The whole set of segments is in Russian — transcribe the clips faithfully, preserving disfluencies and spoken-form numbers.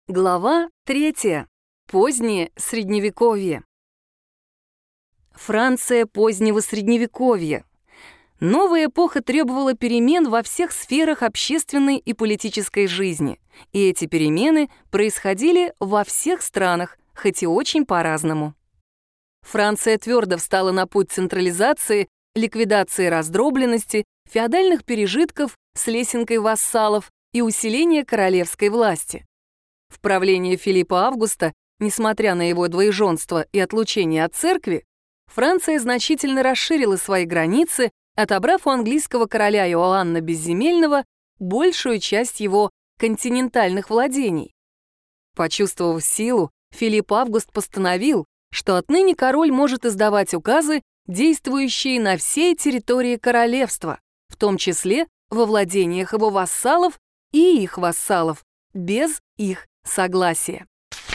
Глава третья. Позднее Средневековье. Франция позднего Средневековья. Новая эпоха требовала перемен во всех сферах общественной и политической жизни, и эти перемены происходили во всех странах, хоть и очень по-разному. Франция твердо встала на путь централизации, ликвидации раздробленности, феодальных пережитков с лесенкой вассалов и усиления королевской власти. В правлении Филиппа Августа, несмотря на его двоеженство и отлучение от церкви, Франция значительно расширила свои границы, отобрав у английского короля Иоанна Безземельного большую часть его континентальных владений. Почувствовав силу, Филипп Август постановил, что отныне король может издавать указы, действующие на всей территории королевства, в том числе во владениях его вассалов и их вассалов, без их согласия.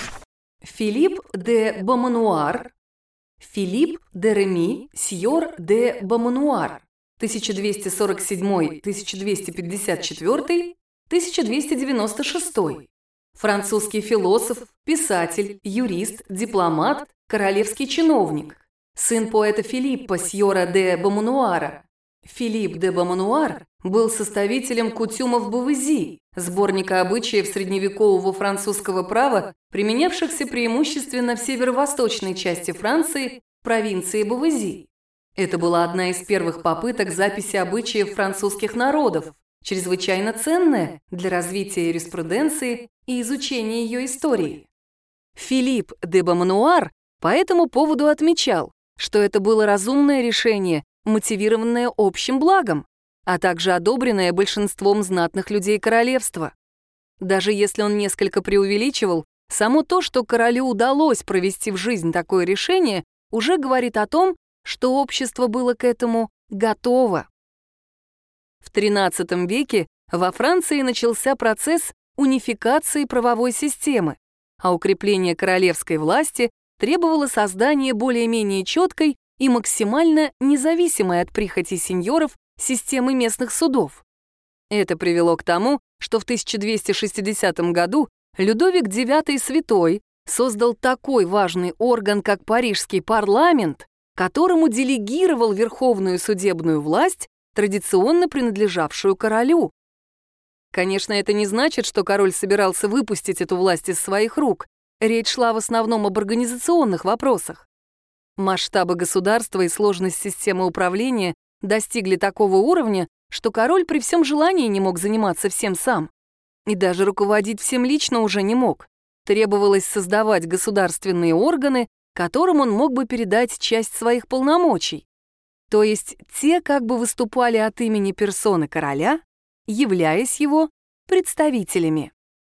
Филипп де Бомануар, Филипп де Реми, сьор де Бомануар, тысяча двести сорок седьмой — тысяча двести пятьдесят четвёртый — тысяча двести девяносто шестой. Французский философ, писатель, юрист, дипломат, королевский чиновник. Сын поэта Филиппа сьора де Бомануара. Филипп де Бомануар был составителем кутюмов Бувези, сборника обычаев средневекового французского права, применявшихся преимущественно в северо-восточной части Франции, провинции Бувези. Это была одна из первых попыток записи обычаев французских народов, чрезвычайно ценная для развития юриспруденции и изучения ее истории. Филипп де Бомануар по этому поводу отмечал, что это было разумное решение, мотивированное общим благом, а также одобренное большинством знатных людей королевства. Даже если он несколько преувеличивал, само то, что королю удалось провести в жизнь такое решение, уже говорит о том, что общество было к этому готово. В тринадцатом веке во Франции начался процесс унификации правовой системы, а укрепление королевской власти требовало создания более-менее четкой и максимально независимой от прихоти сеньоров системы местных судов. Это привело к тому, что в тысяча двести шестидесятом году Людовик девятый Святой создал такой важный орган, как Парижский парламент, которому делегировал верховную судебную власть, традиционно принадлежавшую королю. Конечно, это не значит, что король собирался выпустить эту власть из своих рук. Речь шла в основном об организационных вопросах. Масштабы государства и сложность системы управления достигли такого уровня, что король при всем желании не мог заниматься всем сам. И даже руководить всем лично уже не мог. Требовалось создавать государственные органы, которым он мог бы передать часть своих полномочий. То есть те как бы выступали от имени персоны короля, являясь его представителями.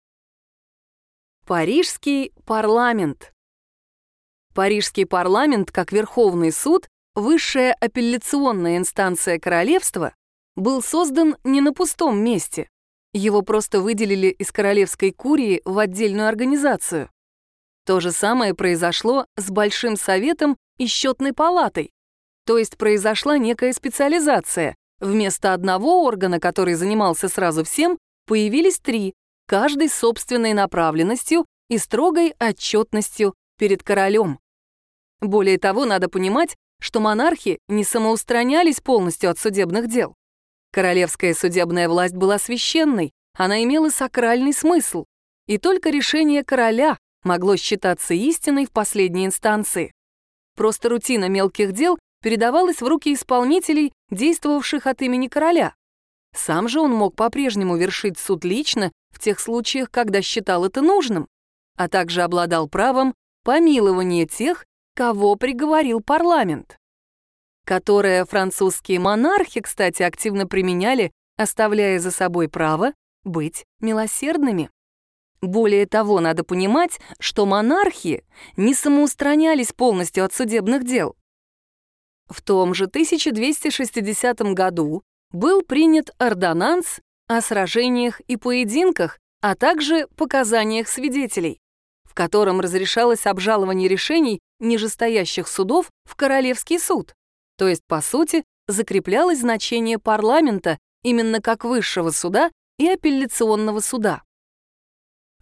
Парижский парламент. Парижский парламент, как Верховный суд, высшая апелляционная инстанция королевства, был создан не на пустом месте. Его просто выделили из королевской курии в отдельную организацию. То же самое произошло с Большим советом и Счетной палатой. То есть произошла некая специализация. Вместо одного органа, который занимался сразу всем, появились три, каждый с собственной направленностью и строгой отчетностью перед королем. Более того, надо понимать, что монархи не самоустранялись полностью от судебных дел. Королевская судебная власть была священной, она имела сакральный смысл, и только решение короля могло считаться истиной в последней инстанции. Просто рутина мелких дел передавалась в руки исполнителей, действовавших от имени короля. Сам же он мог по-прежнему вершить суд лично в тех случаях, когда считал это нужным, а также обладал правом помилования тех, кого приговорил парламент, которое французские монархи, кстати, активно применяли, оставляя за собой право быть милосердными. Более того, надо понимать, что монархи не самоустранялись полностью от судебных дел. В том же тысяча двести шестидесятом году был принят ордонанс о сражениях и поединках, а также показаниях свидетелей, в котором разрешалось обжалование решений нижестоящих судов в Королевский суд, то есть, по сути, закреплялось значение парламента именно как высшего суда и апелляционного суда.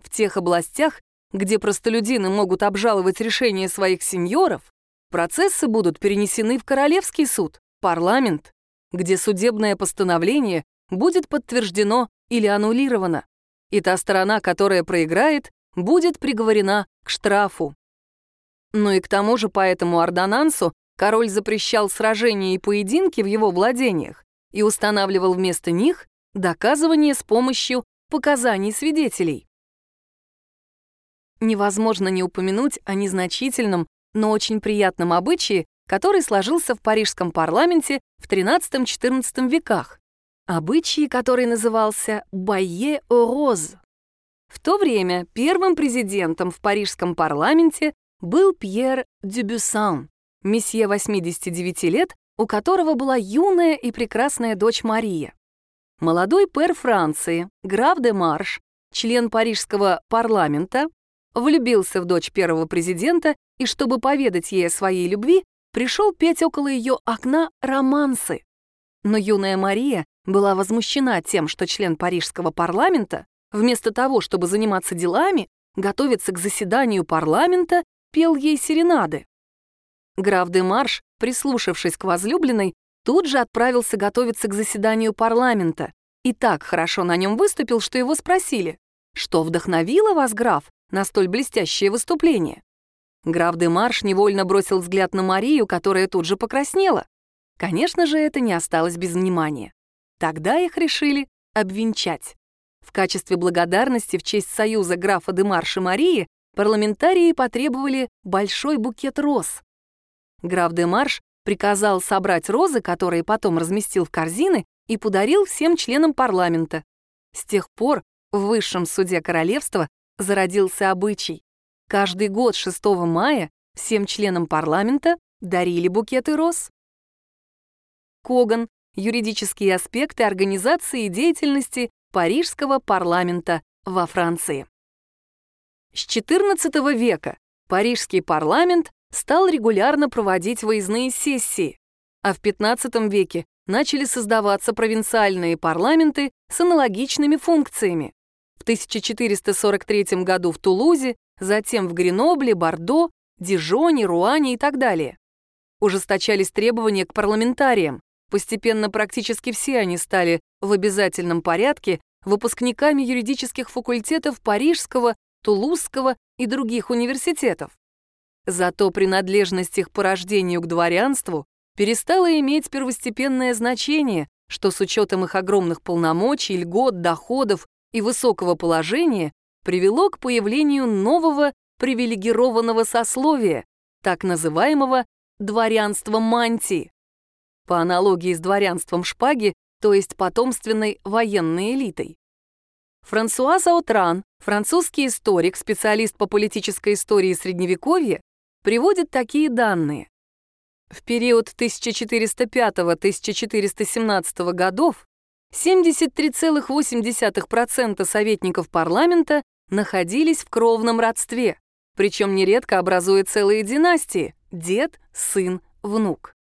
В тех областях, где простолюдины могут обжаловать решения своих сеньоров, процессы будут перенесены в Королевский суд, парламент, где судебное постановление будет подтверждено или аннулировано, и та сторона, которая проиграет, будет приговорена к штрафу. Ну и к тому же по этому ордонансу король запрещал сражения и поединки в его владениях и устанавливал вместо них доказывание с помощью показаний свидетелей. Невозможно не упомянуть о незначительном, но очень приятном обычае, который сложился в парижском парламенте в тринадцатом-четырнадцатом веках. Обычай, который назывался «байе о роз». В то время первым президентом в парижском парламенте был Пьер Дюбюссан, месье восьмидесяти девяти лет, у которого была юная и прекрасная дочь Мария. Молодой пэр Франции, граф де Марш, член парижского парламента, влюбился в дочь первого президента и, чтобы поведать ей о своей любви, пришел петь около ее окна романсы. Но юная Мария была возмущена тем, что член парижского парламента, вместо того, чтобы заниматься делами, готовиться к заседанию парламента, пел ей серенады. Граф де Марш, прислушавшись к возлюбленной, тут же отправился готовиться к заседанию парламента и так хорошо на нем выступил, что его спросили: «Что вдохновило вас, граф, на столь блестящее выступление?» Граф де Марш невольно бросил взгляд на Марию, которая тут же покраснела. Конечно же, это не осталось без внимания. Тогда их решили обвенчать. В качестве благодарности в честь союза графа де Марш и Марии парламентарии потребовали большой букет роз. Граф де Марш приказал собрать розы, которые потом разместил в корзины, и подарил всем членам парламента. С тех пор в высшем суде королевства зародился обычай. Каждый год шестого мая всем членам парламента дарили букеты роз. Коган. Юридические аспекты организации и деятельности Парижского парламента во Франции. С четырнадцатого века Парижский парламент стал регулярно проводить выездные сессии, а в пятнадцатом веке начали создаваться провинциальные парламенты с аналогичными функциями. В тысяча четыреста сорок третьем году в Тулузе, затем в Гренобле, Бордо, Дижоне, Руане и так далее. Ужесточались требования к парламентариям. Постепенно практически все они стали в обязательном порядке выпускниками юридических факультетов Парижского, Тулузского и других университетов. Зато принадлежность их по рождению к дворянству перестала иметь первостепенное значение, что с учетом их огромных полномочий, льгот, доходов и высокого положения привело к появлению нового привилегированного сословия, так называемого дворянства мантии. По аналогии с дворянством шпаги, то есть потомственной военной элитой. Франсуа Заутран, французский историк, специалист по политической истории Средневековья, приводит такие данные. В период тысяча четыреста пятого — тысяча четыреста семнадцатого годов семьдесят три целых восемь десятых процента советников парламента находились в кровном родстве, причем нередко образуя целые династии – дед, сын, внук.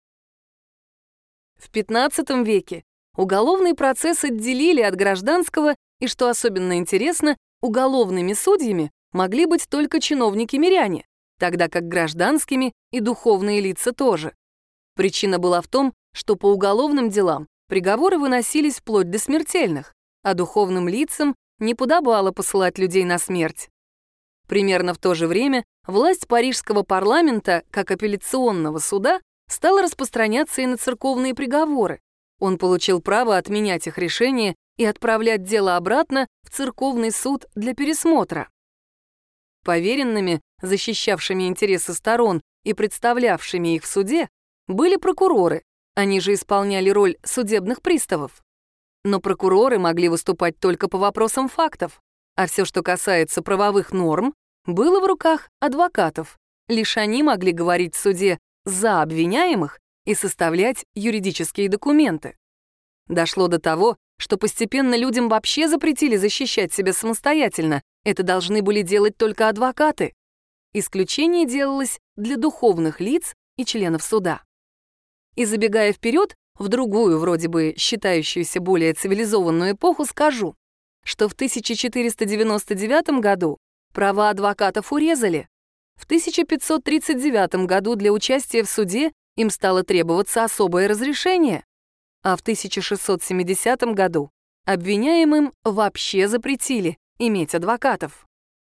В пятнадцатом веке уголовный процесс отделили от гражданского, и, что особенно интересно, уголовными судьями могли быть только чиновники-миряне, тогда как гражданскими и духовные лица тоже. Причина была в том, что по уголовным делам приговоры выносились вплоть до смертельных, а духовным лицам не подобало посылать людей на смерть. Примерно в то же время власть парижского парламента, как апелляционного суда, стала распространяться и на церковные приговоры. Он получил право отменять их решения и отправлять дело обратно в церковный суд для пересмотра. Поверенными, защищавшими интересы сторон и представлявшими их в суде, были прокуроры, они же исполняли роль судебных приставов. Но прокуроры могли выступать только по вопросам фактов, а все, что касается правовых норм, было в руках адвокатов. Лишь они могли говорить в суде за обвиняемых и составлять юридические документы. Дошло до того, что постепенно людям вообще запретили защищать себя самостоятельно, это должны были делать только адвокаты. Исключение делалось для духовных лиц и членов суда. И забегая вперед, в другую, вроде бы считающуюся более цивилизованную эпоху, скажу, что в тысяча четыреста девяносто девятом году права адвокатов урезали. В тысяча пятьсот тридцать девятом году для участия в суде им стало требоваться особое разрешение, а в тысяча шестьсот семидесятом году обвиняемым вообще запретили иметь адвокатов.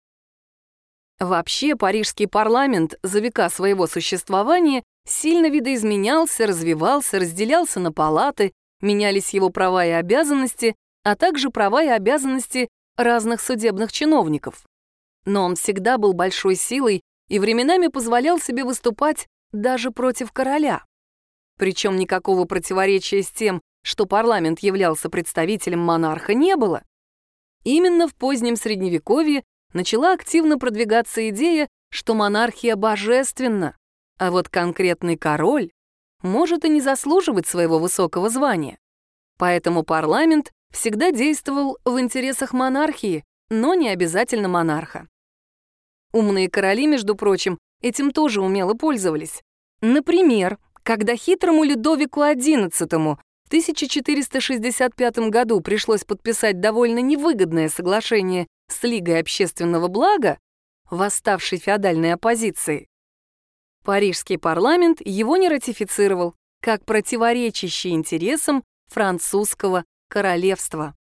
Вообще, парижский парламент за века своего существования сильно видоизменялся, развивался, разделялся на палаты, менялись его права и обязанности, а также права и обязанности разных судебных чиновников. Но он всегда был большой силой и временами позволял себе выступать даже против короля. Причем никакого противоречия с тем, что парламент являлся представителем монарха, не было. Именно в позднем Средневековье начала активно продвигаться идея, что монархия божественна, а вот конкретный король может и не заслуживать своего высокого звания. Поэтому парламент всегда действовал в интересах монархии, но не обязательно монарха. Умные короли, между прочим, этим тоже умело пользовались. Например, когда хитрому Людовику одиннадцатому в тысяча четыреста шестьдесят пятом году пришлось подписать довольно невыгодное соглашение с Лигой общественного блага, восставшей феодальной оппозиции, парижский парламент его не ратифицировал, как противоречащий интересам французского королевства.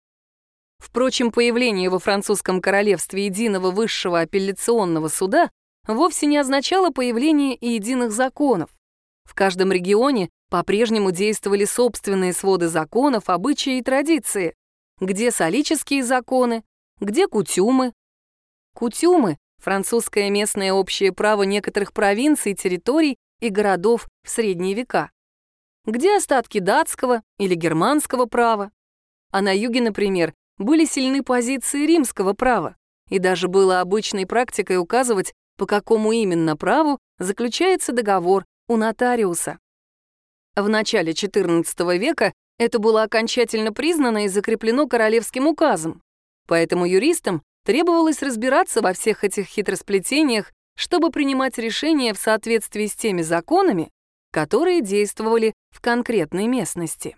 Впрочем, появление во французском королевстве единого высшего апелляционного суда вовсе не означало появление и единых законов. В каждом регионе по-прежнему действовали собственные своды законов, обычаи и традиции. Где солические законы, где кутюмы. Кутюмы — французское местное общее право некоторых провинций, территорий и городов в средние века. Где остатки датского или германского права. А на юге, например, были сильны позиции римского права, и даже было обычной практикой указывать, по какому именно праву заключается договор у нотариуса. В начале четырнадцатого века это было окончательно признано и закреплено королевским указом, поэтому юристам требовалось разбираться во всех этих хитросплетениях, чтобы принимать решения в соответствии с теми законами, которые действовали в конкретной местности.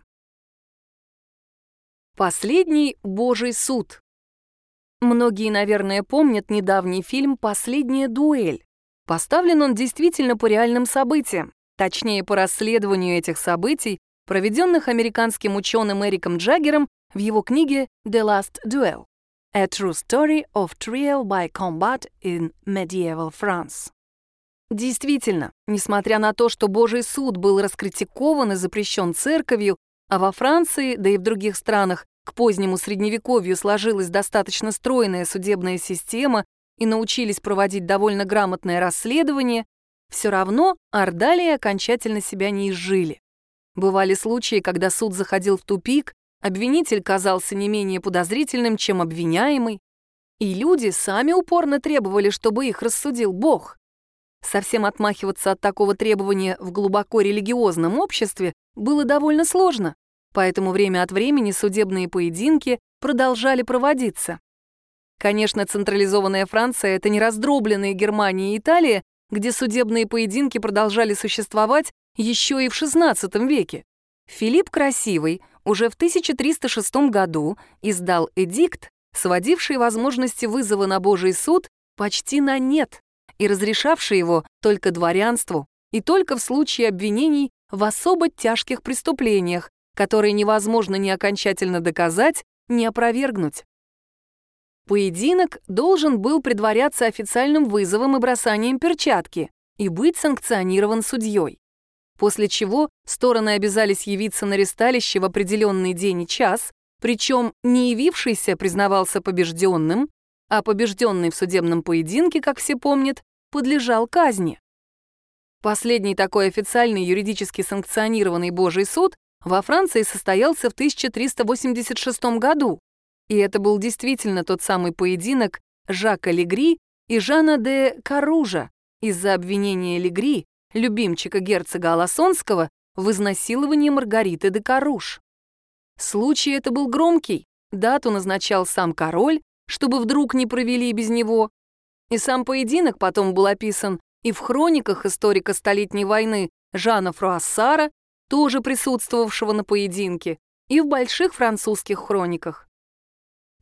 Последний Божий суд. Многие, наверное, помнят недавний фильм «Последняя дуэль». Поставлен он действительно по реальным событиям, точнее, по расследованию этих событий, проведенных американским ученым Эриком Джаггером в его книге «The Last Duel» — A True Story of Trial by Combat in Medieval France. Действительно, несмотря на то, что Божий суд был раскритикован и запрещен церковью, а во Франции, да и в других странах, к позднему Средневековью сложилась достаточно стройная судебная система и научились проводить довольно грамотное расследование, все равно ордалии окончательно себя не изжили. Бывали случаи, когда суд заходил в тупик, обвинитель казался не менее подозрительным, чем обвиняемый, и люди сами упорно требовали, чтобы их рассудил Бог. Совсем отмахиваться от такого требования в глубоко религиозном обществе было довольно сложно, поэтому время от времени судебные поединки продолжали проводиться. Конечно, централизованная Франция — это не раздробленные Германия и Италия, где судебные поединки продолжали существовать еще и в шестнадцатом веке. Филипп Красивый уже в тысяча триста шестом году издал эдикт, сводивший возможности вызова на Божий суд почти на нет и разрешавший его только дворянству и только в случае обвинений в особо тяжких преступлениях, которые невозможно ни окончательно доказать, ни опровергнуть. Поединок должен был предваряться официальным вызовом и бросанием перчатки и быть санкционирован судьей, после чего стороны обязались явиться на ристалище в определенный день и час, причем не явившийся признавался побежденным, а побежденный в судебном поединке, как все помнят, подлежал казни. Последний такой официальный юридически санкционированный Божий суд во Франции состоялся в тысяча триста восемьдесят шестом году, и это был действительно тот самый поединок Жака Легри и Жана де Каружа из-за обвинения Легри, любимчика герцога Алассонского, в изнасиловании Маргариты де Каруж. Случай это был громкий, дату назначал сам король, чтобы вдруг не провели без него, и сам поединок потом был описан и в хрониках историка Столетней войны Жана Фруассара, тоже присутствовавшего на поединке, и в больших французских хрониках.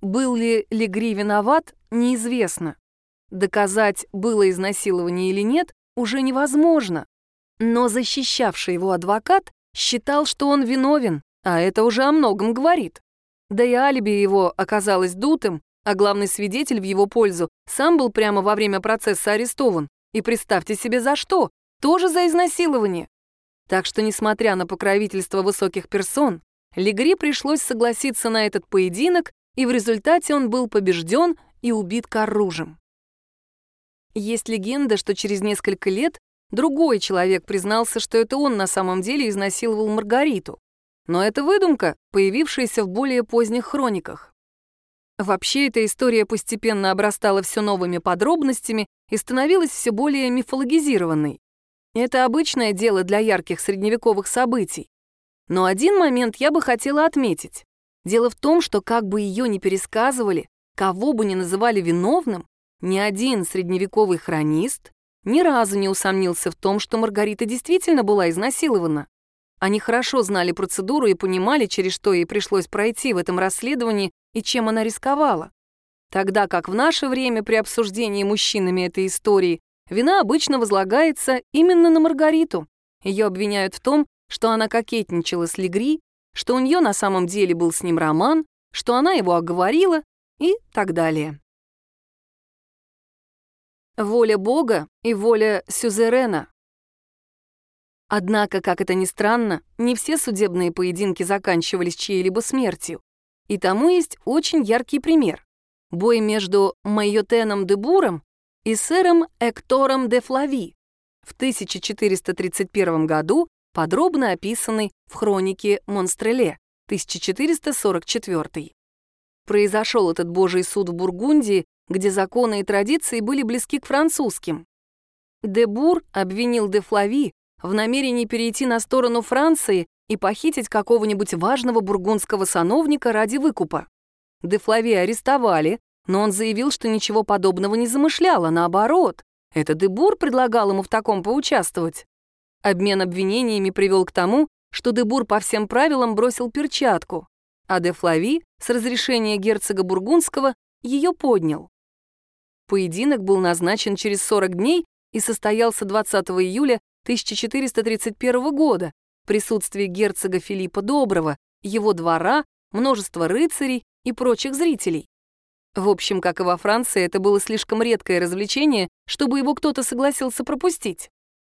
Был ли Легри виноват, неизвестно. Доказать, было изнасилование или нет, уже невозможно. Но защищавший его адвокат считал, что он виновен, а это уже о многом говорит. Да и алиби его оказалось дутым, а главный свидетель в его пользу сам был прямо во время процесса арестован. И представьте себе за что, тоже за изнасилование. Так что, несмотря на покровительство высоких персон, Легри пришлось согласиться на этот поединок, и в результате он был побежден и убит Карружем. Есть легенда, что через несколько лет другой человек признался, что это он на самом деле изнасиловал Маргариту. Но это выдумка, появившаяся в более поздних хрониках. Вообще, эта история постепенно обрастала все новыми подробностями и становилась все более мифологизированной. Это обычное дело для ярких средневековых событий. Но один момент я бы хотела отметить. Дело в том, что как бы ее ни пересказывали, кого бы ни называли виновным, ни один средневековый хронист ни разу не усомнился в том, что Маргарита действительно была изнасилована. Они хорошо знали процедуру и понимали, через что ей пришлось пройти в этом расследовании и чем она рисковала. Тогда как в наше время при обсуждении мужчинами этой истории вина обычно возлагается именно на Маргариту. Ее обвиняют в том, что она кокетничала с Легри, что у нее на самом деле был с ним роман, что она его оговорила и так далее. Воля Бога и воля сюзерена. Однако, как это ни странно, не все судебные поединки заканчивались чьей-либо смертью. И тому есть очень яркий пример. Бой между Майотеном де Буром и сэром Эктором де Флави в тысяча четыреста тридцать первом году, подробно описанный в хронике Монстреле, тысяча четыреста сорок четвёртый. Произошел этот божий суд в Бургундии, где законы и традиции были близки к французским. Де Бур обвинил де Флави в намерении перейти на сторону Франции и похитить какого-нибудь важного бургундского сановника ради выкупа. Де Флави арестовали, но он заявил, что ничего подобного не замышлял, а наоборот. Это де Бур предлагал ему в таком поучаствовать. Обмен обвинениями привел к тому, что де Бур по всем правилам бросил перчатку, а де Флави с разрешения герцога Бургундского ее поднял. Поединок был назначен через сорок дней и состоялся двадцатого июля тысяча четыреста тридцать первого года в присутствии герцога Филиппа Доброго, его двора, множества рыцарей и прочих зрителей. В общем, как и во Франции, это было слишком редкое развлечение, чтобы его кто-то согласился пропустить.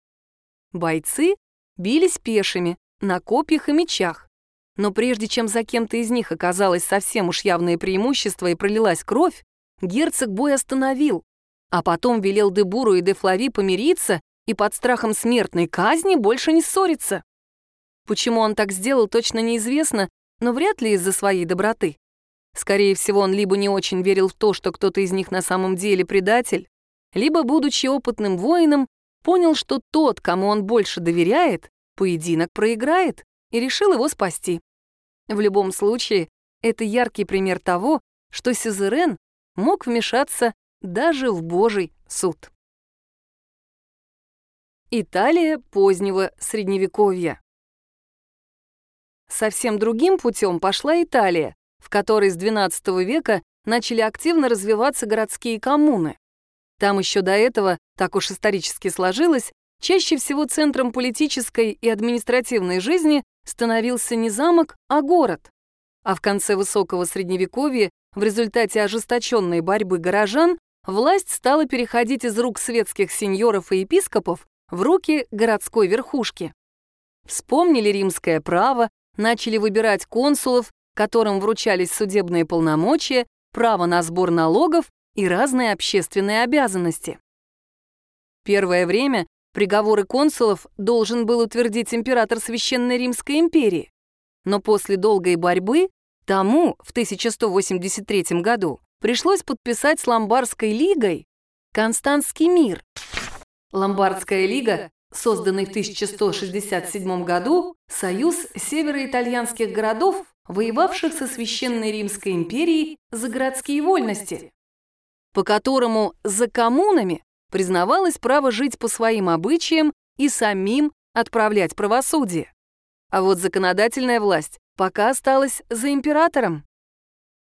Бойцы бились пешими, на копьях и мечах. Но прежде чем за кем-то из них оказалось совсем уж явное преимущество и пролилась кровь, герцог бой остановил, а потом велел де Буру и де Флави помириться и под страхом смертной казни больше не ссориться. Почему он так сделал, точно неизвестно, но вряд ли из-за своей доброты. Скорее всего, он либо не очень верил в то, что кто-то из них на самом деле предатель, либо, будучи опытным воином, понял, что тот, кому он больше доверяет, поединок проиграет, и решил его спасти. В любом случае, это яркий пример того, что сюзерен мог вмешаться даже в Божий суд. Италия позднего Средневековья. Совсем другим путем пошла Италия, в которой с двенадцатого века начали активно развиваться городские коммуны. Там еще до этого, так уж исторически сложилось, чаще всего центром политической и административной жизни становился не замок, а город. А в конце высокого Средневековья, в результате ожесточенной борьбы горожан, власть стала переходить из рук светских сеньоров и епископов в руки городской верхушки. Вспомнили римское право, начали выбирать консулов, которым вручались судебные полномочия, право на сбор налогов и разные общественные обязанности. Первое время приговоры консулов должен был утвердить император Священной Римской империи, но после долгой борьбы тому в тысяча сто восемьдесят третьем году пришлось подписать с Ломбардской лигой Константский мир. Ломбардская лига, созданный в тысяча сто шестьдесят седьмом году, союз североитальянских городов, воевавших со Священной Римской империей за городские вольности, по которому за коммунами признавалось право жить по своим обычаям и самим отправлять правосудие. А вот законодательная власть пока осталась за императором.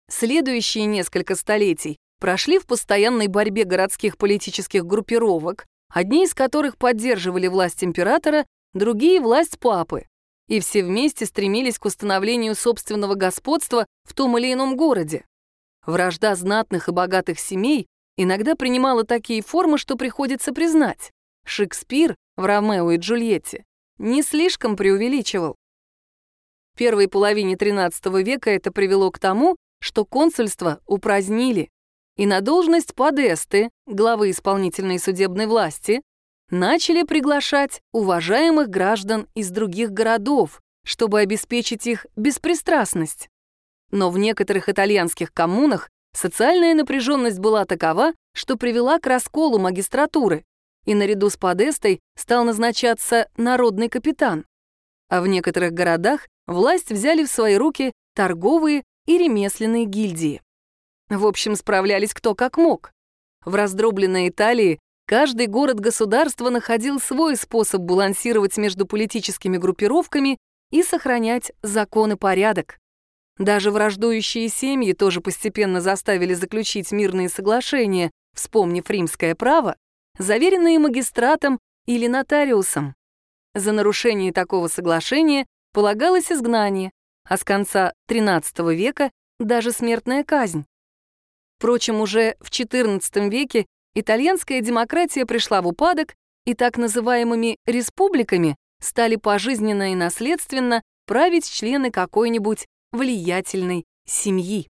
Следующие несколько столетий прошли в постоянной борьбе городских политических группировок, одни из которых поддерживали власть императора, другие — власть папы, и все вместе стремились к установлению собственного господства в том или ином городе. Вражда знатных и богатых семей иногда принимала такие формы, что приходится признать. Шекспир в «Ромео и Джульетте» не слишком преувеличивал. В первой половине тринадцатого века это привело к тому, что консульство упразднили, и на должность подесты, главы исполнительной и судебной власти, начали приглашать уважаемых граждан из других городов, чтобы обеспечить их беспристрастность. Но в некоторых итальянских коммунах социальная напряженность была такова, что привела к расколу магистратуры, и наряду с подестой стал назначаться народный капитан. А в некоторых городах власть взяли в свои руки торговые и ремесленные гильдии. В общем, справлялись кто как мог. В раздробленной Италии каждый город-государство находил свой способ балансировать между политическими группировками и сохранять закон и порядок. Даже враждующие семьи тоже постепенно заставили заключить мирные соглашения, вспомнив римское право, заверенные магистратом или нотариусом. За нарушение такого соглашения полагалось изгнание, а с конца тринадцатого века даже смертная казнь. Впрочем, уже в четырнадцатом веке итальянская демократия пришла в упадок, и так называемыми республиками стали пожизненно и наследственно править члены какой-нибудь влиятельной семьи.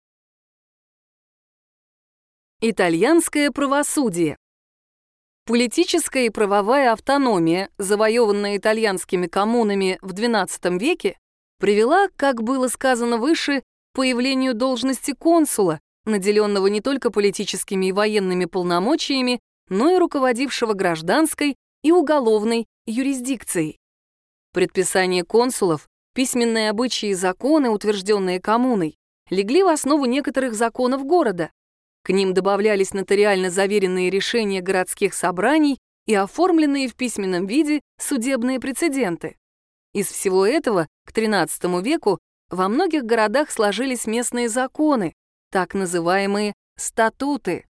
Итальянское правосудие. Политическая и правовая автономия, завоеванная итальянскими коммунами в двенадцатом веке, привела, как было сказано выше, к появлению должности консула, наделенного не только политическими и военными полномочиями, но и руководившего гражданской и уголовной юрисдикцией. Предписания консулов, письменные обычаи и законы, утвержденные коммуной, легли в основу некоторых законов города. К ним добавлялись нотариально заверенные решения городских собраний и оформленные в письменном виде судебные прецеденты. Из всего этого к тринадцатому веку во многих городах сложились местные законы, так называемые статуты.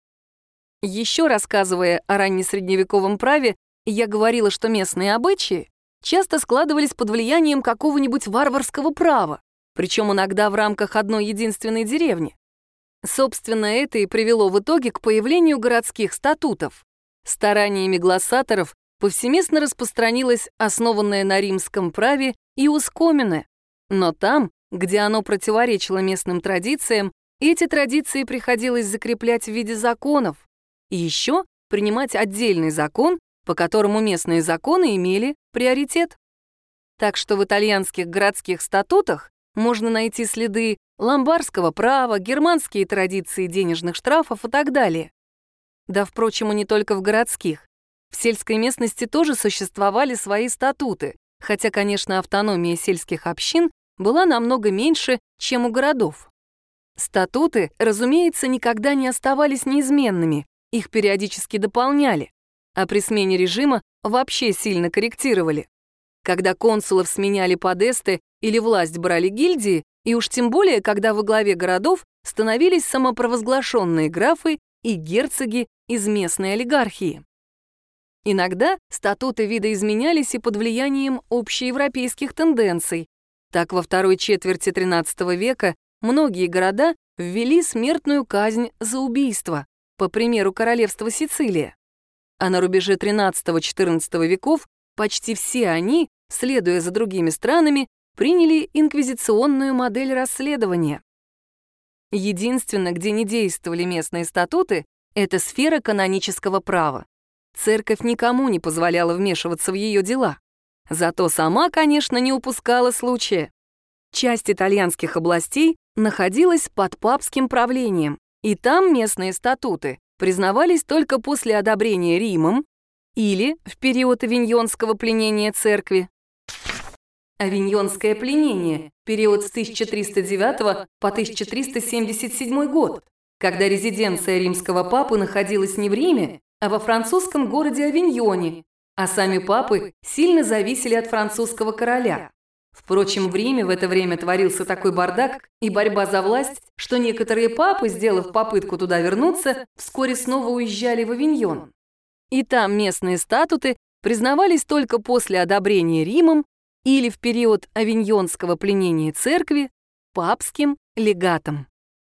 Еще рассказывая о раннесредневековом праве, я говорила, что местные обычаи часто складывались под влиянием какого-нибудь варварского права, причем иногда в рамках одной единственной деревни. Собственно, это и привело в итоге к появлению городских статутов. Стараниями глоссаторов повсеместно распространилось основанное на римском праве иус комине, но там, где оно противоречило местным традициям, эти традиции приходилось закреплять в виде законов и еще принимать отдельный закон, по которому местные законы имели приоритет. Так что в итальянских городских статутах можно найти следы ломбардского права, германские традиции денежных штрафов и так далее. Да, впрочем, и не только в городских. В сельской местности тоже существовали свои статуты, хотя, конечно, автономия сельских общин была намного меньше, чем у городов. Статуты, разумеется, никогда не оставались неизменными, их периодически дополняли, а при смене режима вообще сильно корректировали. Когда консулов сменяли подесты или власть брали гильдии, и уж тем более, когда во главе городов становились самопровозглашенные графы и герцоги из местной олигархии. Иногда статуты видоизменялись и под влиянием общеевропейских тенденций. Так, во второй четверти тринадцатого века многие города ввели смертную казнь за убийство, по примеру королевства Сицилия. А на рубеже тринадцатого-четырнадцатого веков почти все они, следуя за другими странами, приняли инквизиционную модель расследования. Единственное, где не действовали местные статуты, это сфера канонического права. Церковь никому не позволяла вмешиваться в ее дела. Зато сама, конечно, не упускала случая. Часть итальянских областей находилась под папским правлением, и там местные статуты признавались только после одобрения Римом или в период авиньонского пленения церкви. Авиньонское пленение – период с тысяча триста девятого по тысяча триста семьдесят седьмой год, когда резиденция римского папы находилась не в Риме, а во французском городе Авиньоне, а сами папы сильно зависели от французского короля. Впрочем, в Риме в это время творился такой бардак и борьба за власть, что некоторые папы, сделав попытку туда вернуться, вскоре снова уезжали в Авиньон. И там местные статуты признавались только после одобрения Римом или в период авиньонского пленения церкви папским легатом.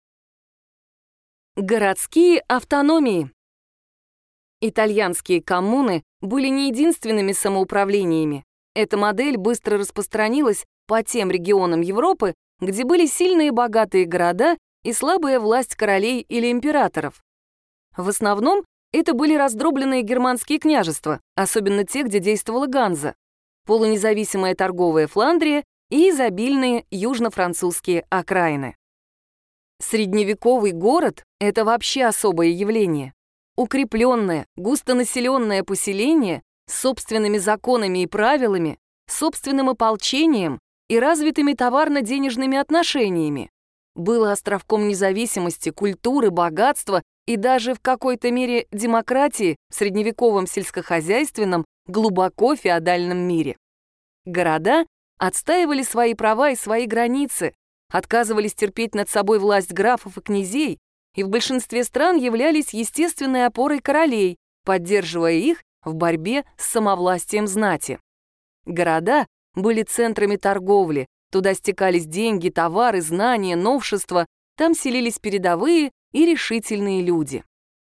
Городские автономии. Итальянские коммуны были не единственными самоуправлениями. Эта модель быстро распространилась по тем регионам Европы, где были сильные богатые города и слабая власть королей или императоров. В основном это были раздробленные германские княжества, особенно те, где действовала Ганза, полунезависимая торговая Фландрия и изобильные южно-французские окраины. Средневековый город — это вообще особое явление. Укрепленное, густонаселенное поселение с собственными законами и правилами, собственным ополчением и развитыми товарно-денежными отношениями. Было островком независимости, культуры, богатства и даже в какой-то мере демократии в средневековом сельскохозяйственном, глубоко феодальном мире. Города отстаивали свои права и свои границы, отказывались терпеть над собой власть графов и князей и в большинстве стран являлись естественной опорой королей, поддерживая их в борьбе с самовластием знати. Города были центрами торговли, туда стекались деньги, товары, знания, новшества, там селились передовые и решительные люди.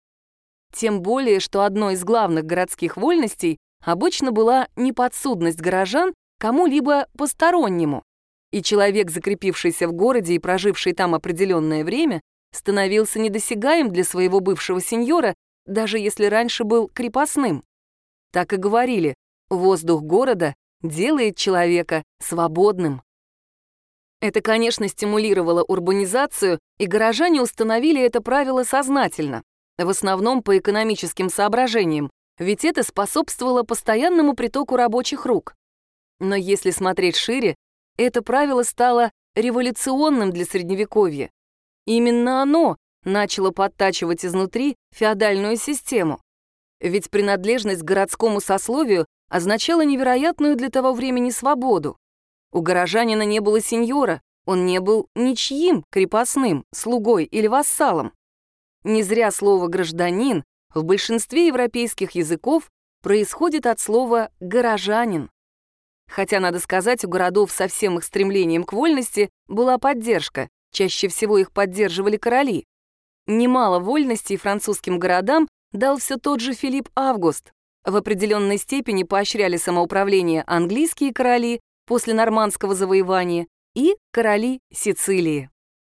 Тем более, что одной из главных городских вольностей обычно была неподсудность горожан кому-либо постороннему, и человек, закрепившийся в городе и проживший там определенное время, становился недосягаем для своего бывшего сеньора, даже если раньше был крепостным. Так и говорили, воздух города делает человека свободным. Это, конечно, стимулировало урбанизацию, и горожане установили это правило сознательно, в основном по экономическим соображениям, ведь это способствовало постоянному притоку рабочих рук. Но если смотреть шире, это правило стало революционным для Средневековья. Именно оно начало подтачивать изнутри феодальную систему. Ведь принадлежность к городскому сословию означала невероятную для того времени свободу. У горожанина не было сеньора, он не был ничьим крепостным, слугой или вассалом. Не зря слово «гражданин» в большинстве европейских языков происходит от слова «горожанин». Хотя, надо сказать, у городов со всем их стремлением к вольности была поддержка, чаще всего их поддерживали короли. Немало вольностей французским городам дал все тот же Филипп Август. В определенной степени поощряли самоуправление английские короли после нормандского завоевания и короли Сицилии.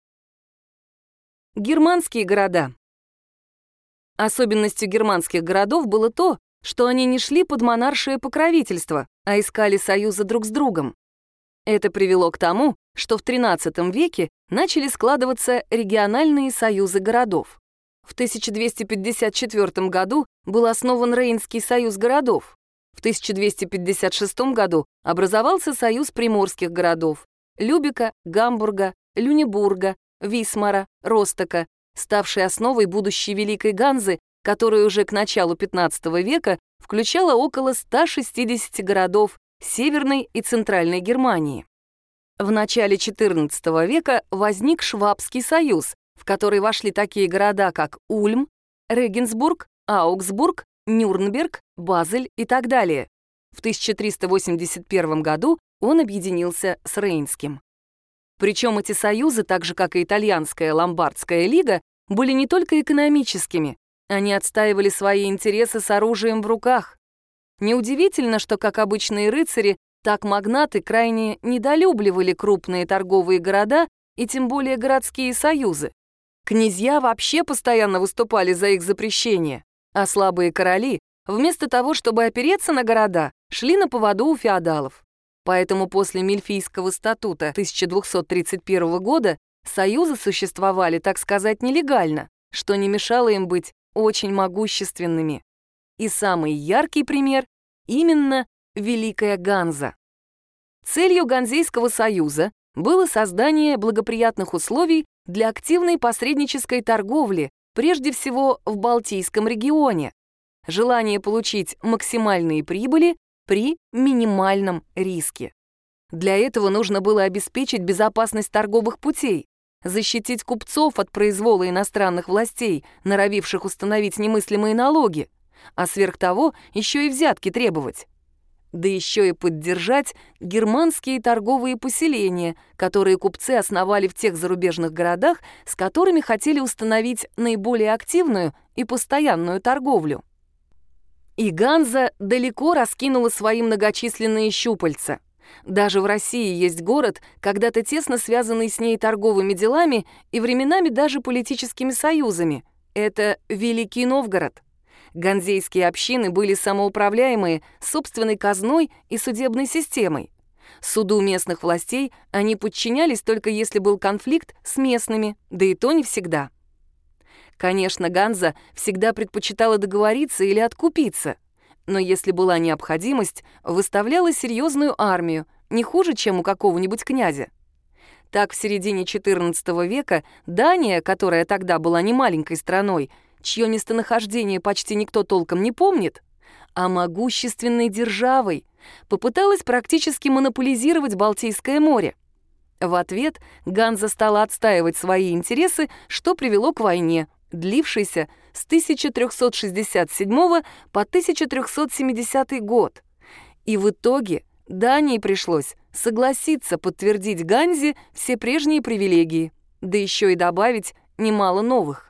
Германские города. Особенностью германских городов было то, что они не шли под монаршее покровительство, а искали союза друг с другом. Это привело к тому, что в тринадцатом веке начали складываться региональные союзы городов. В тысяча двести пятьдесят четвёртом году был основан Рейнский союз городов. В тысяча двести пятьдесят шестом году образовался союз приморских городов — Любека, Гамбурга, Люнебурга, Висмара, Ростока, ставший основой будущей Великой Ганзы, которая уже к началу пятнадцатого века включала около ста шестидесяти городов Северной и Центральной Германии. В начале четырнадцатого века возник Швабский союз, в который вошли такие города, как Ульм, Регенсбург, Аугсбург, Нюрнберг, Базель и так далее. В тысяча триста восемьдесят первом году он объединился с Рейнским. Причем эти союзы, так же как и итальянская Ломбардская лига, были не только экономическими, они отстаивали свои интересы с оружием в руках. Неудивительно, что как обычные рыцари, так магнаты крайне недолюбливали крупные торговые города и тем более городские союзы. Князья вообще постоянно выступали за их запрещение, а слабые короли, вместо того, чтобы опереться на города, шли на поводу у феодалов. Поэтому после Мельфийского статута тысяча двухсот тридцать первого года союзы существовали, так сказать, нелегально, что не мешало им быть очень могущественными. И самый яркий пример — именно Великая Ганза. Целью Ганзейского союза было создание благоприятных условий для активной посреднической торговли, прежде всего в Балтийском регионе. Желание получить максимальные прибыли при минимальном риске. Для этого нужно было обеспечить безопасность торговых путей, защитить купцов от произвола иностранных властей, норовивших установить немыслимые налоги, а сверх того еще и взятки требовать. Да еще и поддержать германские торговые поселения, которые купцы основали в тех зарубежных городах, с которыми хотели установить наиболее активную и постоянную торговлю. И Ганза далеко раскинула свои многочисленные щупальца. Даже в России есть город, когда-то тесно связанный с ней торговыми делами и временами даже политическими союзами. Это Великий Новгород. Ганзейские общины были самоуправляемые, с собственной казной и судебной системой. Суду местных властей они подчинялись только если был конфликт с местными, да и то не всегда. Конечно, Ганза всегда предпочитала договориться или откупиться, но если была необходимость, выставляла серьезную армию, не хуже, чем у какого-нибудь князя. Так, в середине четырнадцатого века Дания, которая тогда была не маленькой страной, чье местонахождение почти никто толком не помнит, а могущественной державой, попыталась практически монополизировать Балтийское море. В ответ Ганза стала отстаивать свои интересы, что привело к войне, длившейся с тысяча трёхсот шестьдесят седьмого по тысяча трёхсот семидесятый год. И в итоге Дании пришлось согласиться подтвердить Ганзе все прежние привилегии, да еще и добавить немало новых.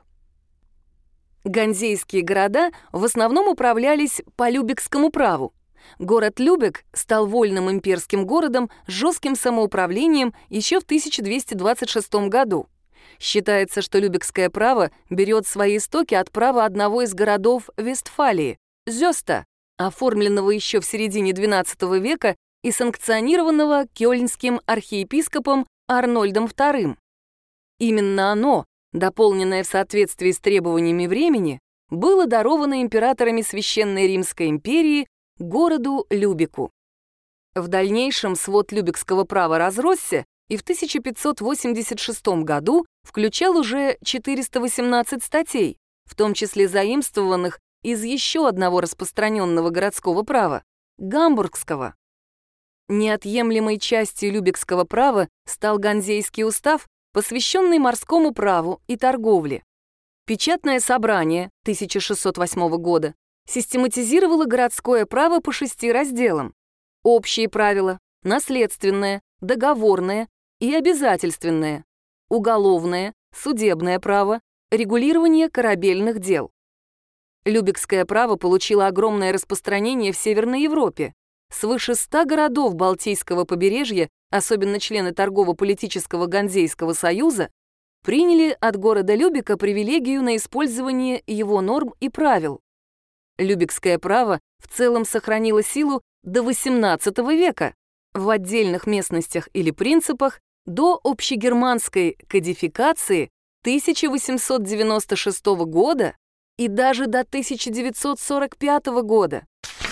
Ганзейские города в основном управлялись по Любекскому праву. Город Любек стал вольным имперским городом с жестким самоуправлением еще в тысяча двести двадцать шестом году. Считается, что Любекское право берет свои истоки от права одного из городов Вестфалии — Зёста, оформленного еще в середине двенадцатого века и санкционированного кёльнским архиепископом Арнольдом вторым. Именно оно, дополненное в соответствии с требованиями времени, было даровано императорами Священной Римской империи городу Любеку. В дальнейшем свод Любекского права разросся и в тысяча пятьсот восемьдесят шестом году включал уже четыреста восемнадцать статей, в том числе заимствованных из еще одного распространенного городского права — Гамбургского. Неотъемлемой частью Любекского права стал Ганзейский устав, посвященный морскому праву и торговле. Печатное собрание тысяча шестьсот восьмого года систематизировало городское право по шести разделам: общие правила, наследственное, договорное и обязательственное, уголовное, судебное право, регулирование корабельных дел. Любекское право получило огромное распространение в Северной Европе. Свыше ста городов Балтийского побережья, особенно члены торгово-политического Ганзейского союза, приняли от города Любека привилегию на использование его норм и правил. Любекское право в целом сохранило силу до восемнадцатого века, в отдельных местностях или принципах до общегерманской кодификации тысяча восемьсот девяносто шестого года и даже до тысяча девятьсот сорок пятого года.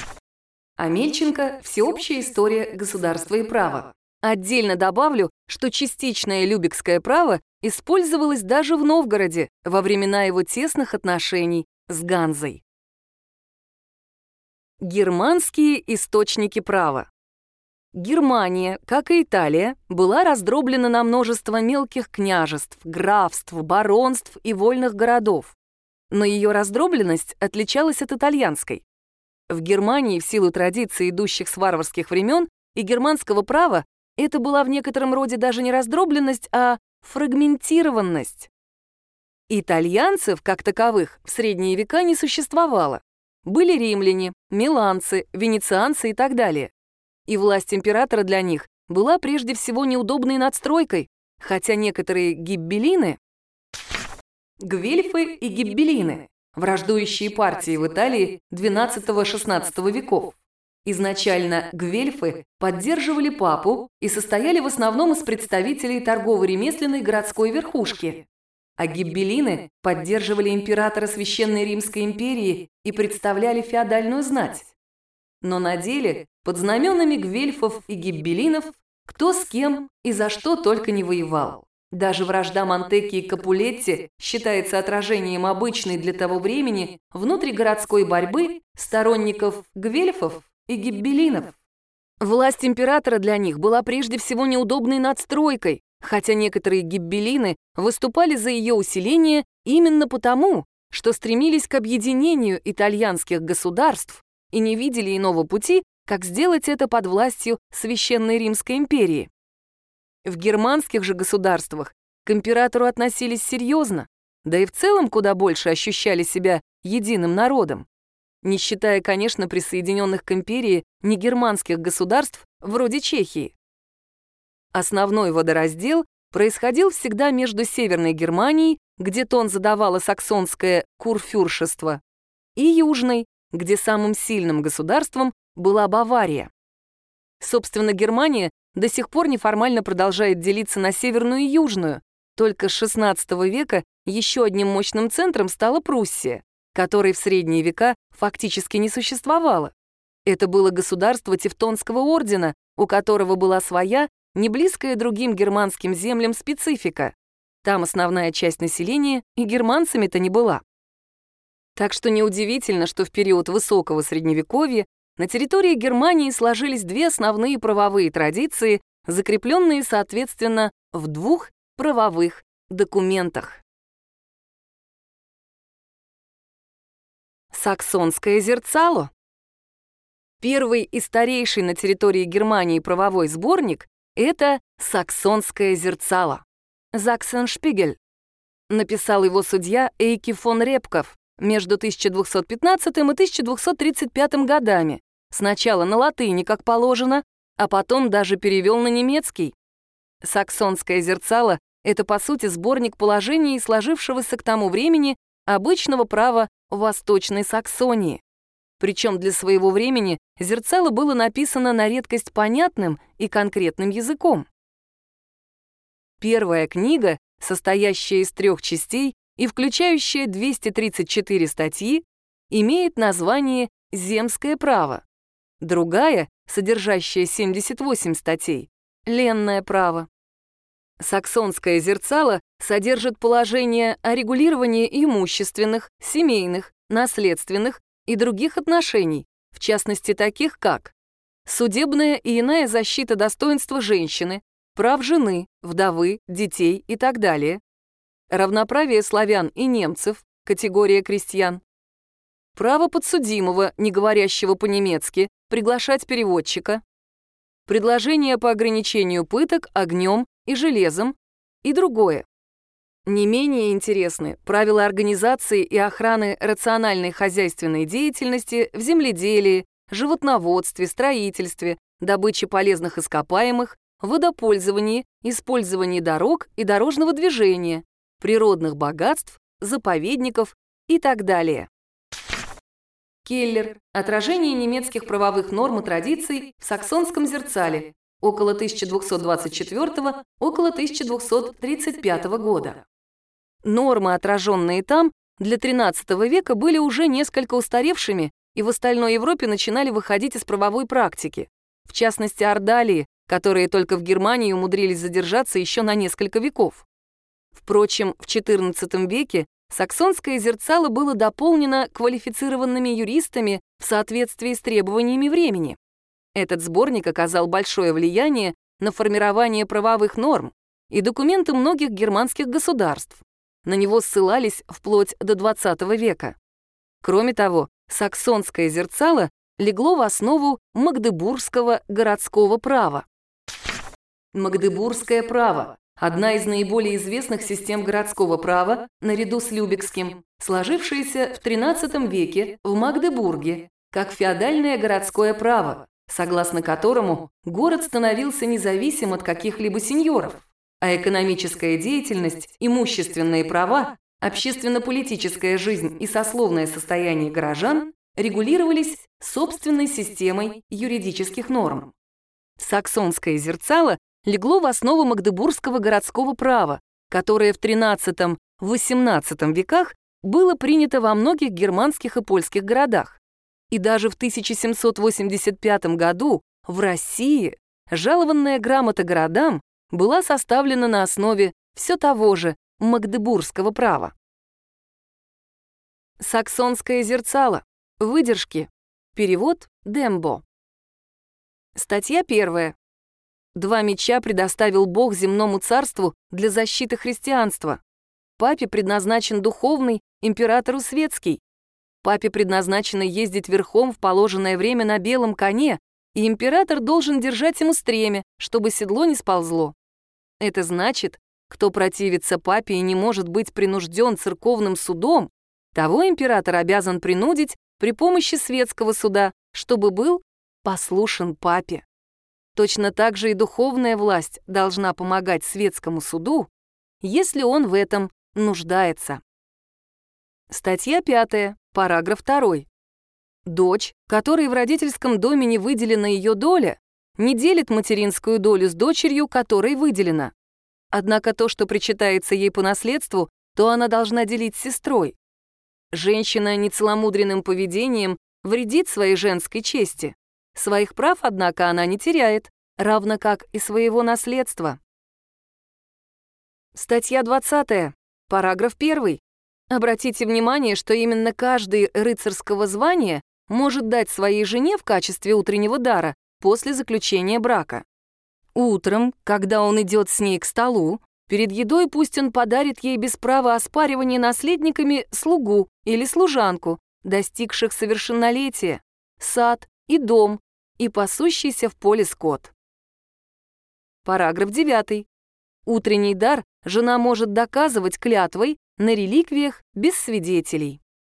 Амельченко «Всеобщая история государства и права». Отдельно добавлю, что частичное Любекское право использовалось даже в Новгороде во времена его тесных отношений с Ганзой. Германские источники права. Германия, как и Италия, была раздроблена на множество мелких княжеств, графств, баронств и вольных городов. Но ее раздробленность отличалась от итальянской. В Германии, в силу традиций, идущих с варварских времен, и германского права, это была в некотором роде даже не раздробленность, а фрагментированность. Итальянцев, как таковых, в средние века не существовало. Были римляне, миланцы, венецианцы и так далее. И власть императора для них была прежде всего неудобной надстройкой, хотя некоторые гиббелины, гвельфы и гиббелины, враждующие партии в Италии двенадцатого-шестнадцатого веков. Изначально гвельфы поддерживали папу и состояли в основном из представителей торгово-ремесленной городской верхушки, а гиббелины поддерживали императора Священной Римской империи и представляли феодальную знать. Но на деле под знаменами гвельфов и гиббелинов кто с кем и за что только не воевал. Даже вражда Монтекки и Капулетти считается отражением обычной для того времени внутригородской борьбы сторонников гвельфов и гиббелинов. Власть императора для них была прежде всего неудобной надстройкой, хотя некоторые гиббеллины выступали за ее усиление именно потому, что стремились к объединению итальянских государств и не видели иного пути, как сделать это под властью Священной Римской империи. В германских же государствах к императору относились серьезно, да и в целом куда больше ощущали себя единым народом, не считая, конечно, присоединенных к империи негерманских государств вроде Чехии. Основной водораздел происходил всегда между Северной Германией, где тон задавало саксонское курфюршество, и Южной, где самым сильным государством была Бавария. Собственно, Германия до сих пор неформально продолжает делиться на Северную и Южную, только с шестнадцатого века еще одним мощным центром стала Пруссия, которой в средние века фактически не существовало. Это было государство Тевтонского ордена, у которого была своя, не близкая другим германским землям специфика. Там основная часть населения и германцами-то не была. Так что неудивительно, что в период высокого средневековья на территории Германии сложились две основные правовые традиции, закрепленные, соответственно, в двух правовых документах. Саксонское зерцало. Первый и старейший на территории Германии правовой сборник — это «Саксонское зерцало» «Заксеншпигель». Написал его судья Эйки фон Репков между тысяча двухсот пятнадцатым и тысяча двухсот тридцать пятым годами, сначала на латыни, как положено, а потом даже перевел на немецкий. «Саксонское зерцало» — это, по сути, сборник положений сложившегося к тому времени обычного права Восточной Саксонии. Причем для своего времени зерцало было написано на редкость понятным и конкретным языком. Первая книга, состоящая из трех частей и включающая двести тридцать четыре статьи, имеет название «Земское право». Другая, содержащая семьдесят восемь статей, «Ленное право». Саксонское зерцало содержит положения о регулировании имущественных, семейных, наследственных и других отношений, в частности таких как судебная и иная защита достоинства женщины, прав жены, вдовы, детей и так далее, равноправие славян и немцев, категория крестьян, право подсудимого, не говорящего по-немецки, приглашать переводчика, предложение по ограничению пыток огнем и железом и другое. Не менее интересны правила организации и охраны рациональной хозяйственной деятельности в земледелии, животноводстве, строительстве, добыче полезных ископаемых, водопользовании, использовании дорог и дорожного движения, природных богатств, заповедников и так далее. Келлер. Отражение немецких правовых норм и традиций в саксонском зерцале. Около тысяча двухсот двадцать четвёртого, около тысяча двухсот тридцать пятого года. Нормы, отраженные там, для тринадцатого века были уже несколько устаревшими и в остальной Европе начинали выходить из правовой практики. В частности, ордалии, которые только в Германии умудрились задержаться еще на несколько веков. Впрочем, в четырнадцатом веке саксонское зерцало было дополнено квалифицированными юристами в соответствии с требованиями времени. Этот сборник оказал большое влияние на формирование правовых норм и документы многих германских государств. На него ссылались вплоть до двадцатого века. Кроме того, саксонское зерцало легло в основу магдебургского городского права. Магдебургское право — одна из наиболее известных систем городского права, наряду с Любекским, сложившаяся в тринадцатом веке в Магдебурге, как феодальное городское право, согласно которому город становился независим от каких-либо сеньоров, а экономическая деятельность, имущественные права, общественно-политическая жизнь и сословное состояние горожан регулировались собственной системой юридических норм. Саксонское зерцало легло в основу магдебургского городского права, которое в тринадцатом-восемнадцатом веках было принято во многих германских и польских городах. И даже в тысяча семьсот восемьдесят пятом году в России жалованная грамота городам была составлена на основе все того же магдебургского права. Саксонское зерцало. Выдержки. Перевод Дембо. Статья первая. Два меча предоставил Бог земному царству для защиты христианства. Папе предназначен духовный, императору светский. Папе предназначено ездить верхом в положенное время на белом коне, и император должен держать ему стремя, чтобы седло не сползло. Это значит, кто противится папе и не может быть принужден церковным судом, того император обязан принудить при помощи светского суда, чтобы был послушен папе. Точно так же и духовная власть должна помогать светскому суду, если он в этом нуждается. Статья пятая, параграф второй. Дочь, которой в родительском доме не выделена ее доля, не делит материнскую долю с дочерью, которой выделена. Однако то, что причитается ей по наследству, то она должна делить с сестрой. Женщина нецеломудренным поведением вредит своей женской чести. Своих прав, однако, она не теряет, равно как и своего наследства. Статья двадцатая, параграф первый. Обратите внимание, что именно каждый рыцарского звания может дать своей жене в качестве утреннего дара после заключения брака. Утром, когда он идет с ней к столу, перед едой пусть он подарит ей без права оспаривания наследниками слугу или служанку, достигших совершеннолетия, сад и дом, и пасущийся в поле скот. Параграф девятый. Утренний дар жена может доказывать клятвой на реликвиях без свидетелей.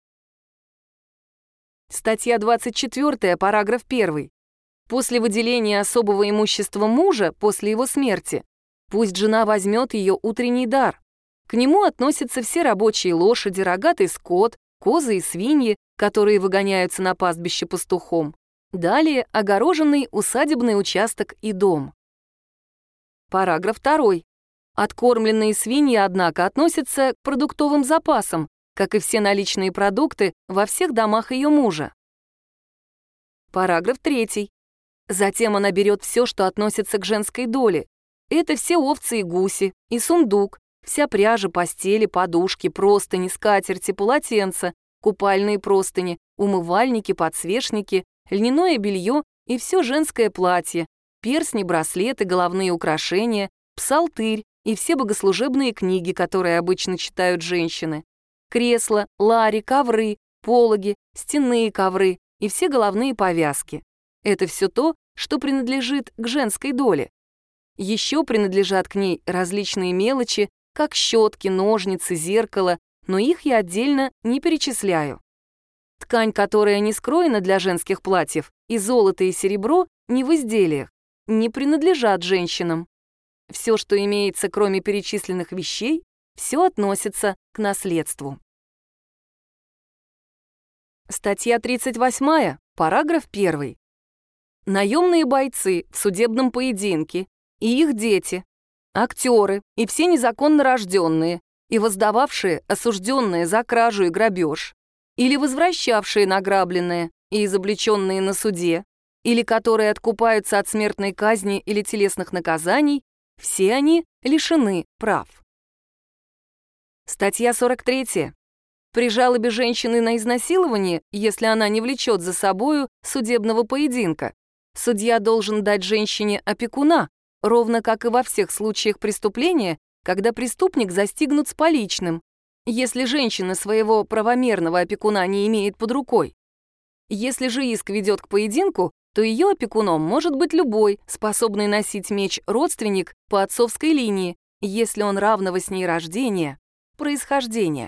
Статья двадцать четвёртая, параграф первый. После выделения особого имущества мужа после его смерти, пусть жена возьмет ее утренний дар. К нему относятся все рабочие лошади, рогатый скот, козы и свиньи, которые выгоняются на пастбище пастухом. Далее огороженный усадебный участок и дом. Параграф второй. Откормленные свиньи, однако, относятся к продуктовым запасам, как и все наличные продукты во всех домах ее мужа. Параграф третий. Затем она берет все, что относится к женской доле. Это все овцы и гуси, и сундук, вся пряжа, постели, подушки, простыни, скатерти, полотенца, купальные простыни, умывальники, подсвечники, льняное белье и все женское платье, перстни, браслеты, головные украшения, псалтырь и все богослужебные книги, которые обычно читают женщины, кресла, лари, ковры, пологи, стенные ковры и все головные повязки. Это все то, что принадлежит к женской доле. Еще принадлежат к ней различные мелочи, как щетки, ножницы, зеркало, но их я отдельно не перечисляю. Ткань, которая не скроена для женских платьев, и золото и серебро не в изделиях, не принадлежат женщинам. Все, что имеется, кроме перечисленных вещей, все относится к наследству. Статья тридцать восьмая, параграф первый. Наемные бойцы в судебном поединке и их дети, актеры и все незаконно рожденные и воздававшие осужденные за кражу и грабеж, или возвращавшие награбленное и изобличенные на суде, или которые откупаются от смертной казни или телесных наказаний, все они лишены прав. Статья сорок третья. При жалобе женщины на изнасилование, если она не влечет за собою судебного поединка, судья должен дать женщине опекуна, ровно как и во всех случаях преступления, когда преступник застигнут с поличным, если женщина своего правомерного опекуна не имеет под рукой. Если же иск ведет к поединку, то ее опекуном может быть любой, способный носить меч родственник по отцовской линии, если он равного с ней рождения, происхождения.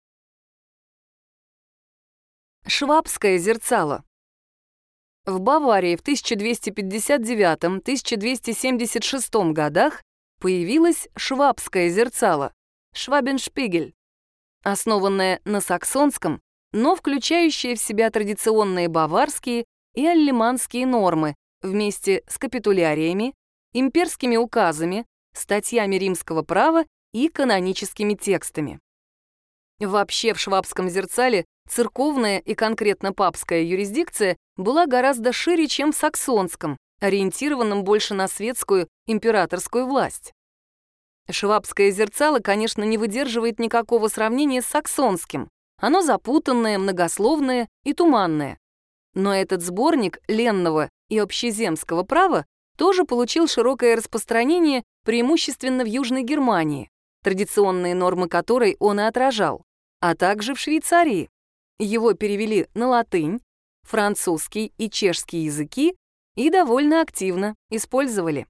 Швабское зерцало. В Баварии в тысяча двести пятьдесят девятом — тысяча двести семьдесят шестом годах появилось швабское зерцало, Швабеншпигель, основанное на саксонском, но включающее в себя традиционные баварские и аллеманские нормы вместе с капитуляриями, имперскими указами, статьями римского права и каноническими текстами. Вообще в швабском зерцале церковная и конкретно папская юрисдикция была гораздо шире, чем в саксонском, ориентированном больше на светскую императорскую власть. Швабское зерцало, конечно, не выдерживает никакого сравнения с саксонским. Оно запутанное, многословное и туманное. Но этот сборник Ленного и общеземского права тоже получил широкое распространение преимущественно в Южной Германии, традиционные нормы которой он и отражал, а также в Швейцарии. Его перевели на латынь, французский и чешский языки и довольно активно использовали.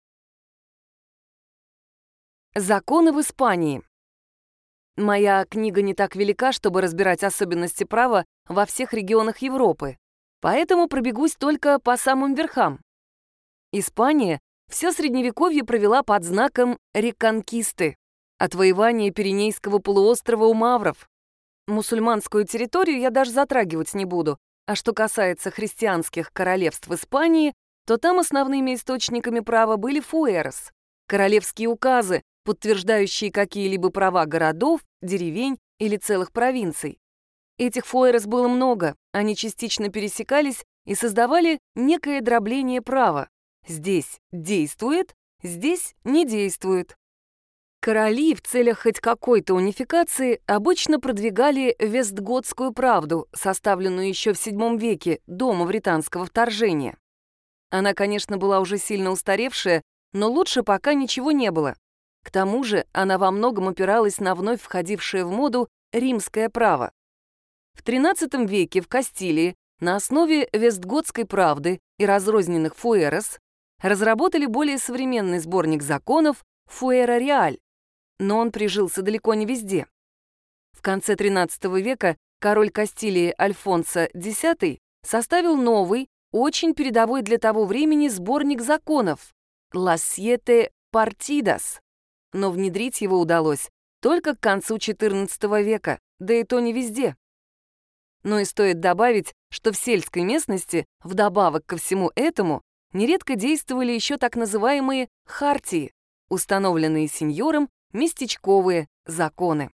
Законы в Испании. Моя книга не так велика, чтобы разбирать особенности права во всех регионах Европы, поэтому пробегусь только по самым верхам. Испания все Средневековье провела под знаком реконкисты, отвоевания Пиренейского полуострова у мавров. Мусульманскую территорию я даже затрагивать не буду, а что касается христианских королевств Испании, то там основными источниками права были фуэрос, королевские указы, подтверждающие какие-либо права городов, деревень или целых провинций. Этих фуэрос было много, они частично пересекались и создавали некое дробление права. Здесь действует, здесь не действует. Короли в целях хоть какой-то унификации обычно продвигали Вестготскую правду, составленную еще в седьмом веке до мавританского вторжения. Она, конечно, была уже сильно устаревшая, но лучше пока ничего не было. К тому же она во многом опиралась на вновь входившее в моду римское право. В тринадцатом веке в Кастилии на основе Вестготской правды и разрозненных фуэрос разработали более современный сборник законов «Фуэра Реаль», но он прижился далеко не везде. В конце тринадцатого века король Кастилии Альфонсо X составил новый, очень передовой для того времени сборник законов «Las Siete Partidas», но внедрить его удалось только к концу четырнадцатого века, да и то не везде. Но и стоит добавить, что в сельской местности, вдобавок ко всему этому, нередко действовали еще так называемые хартии, установленные сеньором местечковые законы.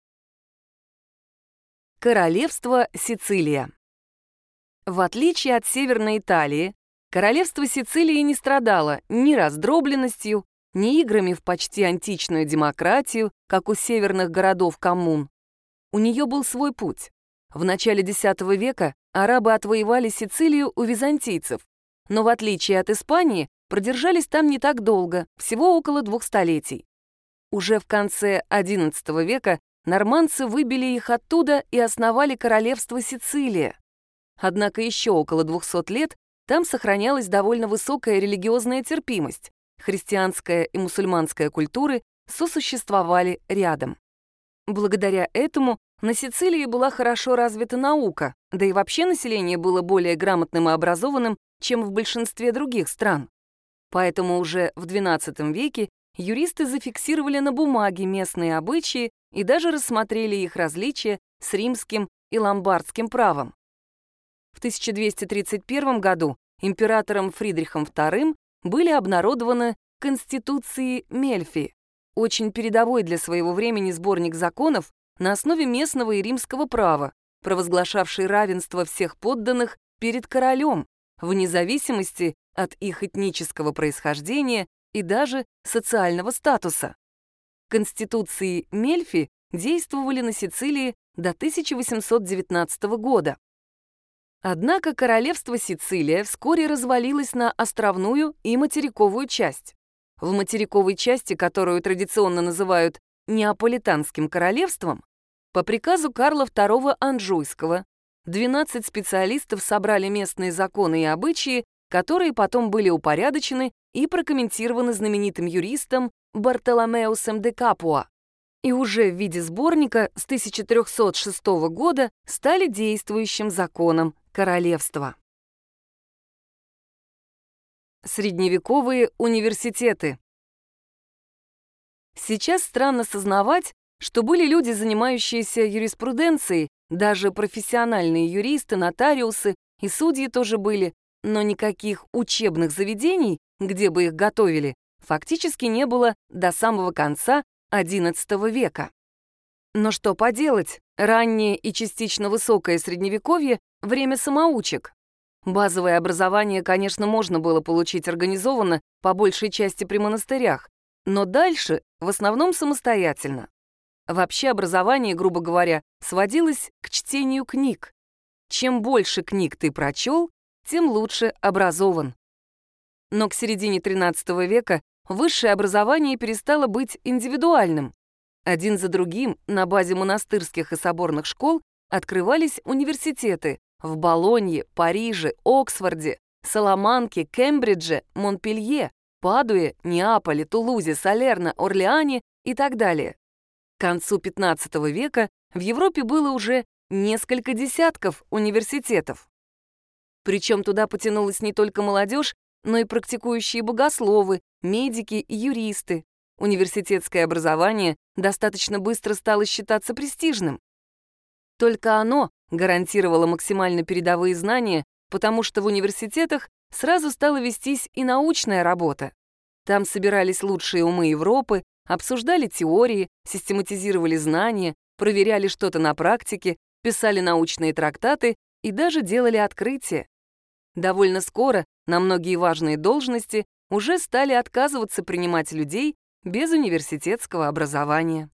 Королевство Сицилия. В отличие от Северной Италии, королевство Сицилии не страдало ни раздробленностью, ни играми в почти античную демократию, как у северных городов-коммун. У нее был свой путь. В начале десятого века арабы отвоевали Сицилию у византийцев, но в отличие от Испании продержались там не так долго, всего около двух столетий. Уже в конце одиннадцатого века нормандцы выбили их оттуда и основали королевство Сицилия. Однако еще около двухсот лет там сохранялась довольно высокая религиозная терпимость. Христианская и мусульманская культуры сосуществовали рядом. Благодаря этому на Сицилии была хорошо развита наука, да и вообще население было более грамотным и образованным, чем в большинстве других стран. Поэтому уже в двенадцатом веке юристы зафиксировали на бумаге местные обычаи и даже рассмотрели их различия с римским и ломбардским правом. В тысяча двести тридцать первом году императором Фридрихом вторым были обнародованы Конституции Мельфи, очень передовой для своего времени сборник законов на основе местного и римского права, провозглашавший равенство всех подданных перед королем, вне зависимости от их этнического происхождения и даже социального статуса. Конституции Мельфи действовали на Сицилии до тысяча восемьсот девятнадцатого года. Однако королевство Сицилия вскоре развалилось на островную и материковую часть. В материковой части, которую традиционно называют Неаполитанским королевством, по приказу Карла второго Анжуйского двенадцать специалистов собрали местные законы и обычаи, которые потом были упорядочены и прокомментированы знаменитым юристом Бартоломеусом де Капуа, и уже в виде сборника с тысяча трёхсот шестого года стали действующим законом королевства. Средневековые университеты. Сейчас странно сознавать, что были люди, занимающиеся юриспруденцией, даже профессиональные юристы, нотариусы и судьи тоже были, но никаких учебных заведений, где бы их готовили, фактически не было до самого конца одиннадцатого века. Но что поделать, раннее и частично высокое средневековье — время самоучек. Базовое образование, конечно, можно было получить организованно, по большей части при монастырях, но дальше в основном самостоятельно. Вообще образование, грубо говоря, сводилось к чтению книг. Чем больше книг ты прочел, тем лучше образован. Но к середине тринадцатого века высшее образование перестало быть индивидуальным. Один за другим на базе монастырских и соборных школ открывались университеты в Болонье, Париже, Оксфорде, Саламанке, Кембридже, Монпелье, Падуе, Неаполе, Тулузе, Салерно, Орлеане и так далее. К концу пятнадцатого века в Европе было уже несколько десятков университетов. Причем туда потянулась не только молодежь, но и практикующие богословы, медики и юристы. Университетское образование достаточно быстро стало считаться престижным. Только оно гарантировало максимально передовые знания, потому что в университетах сразу стала вестись и научная работа. Там собирались лучшие умы Европы, обсуждали теории, систематизировали знания, проверяли что-то на практике, писали научные трактаты и даже делали открытия. Довольно скоро на многие важные должности уже стали отказываться принимать людей без университетского образования.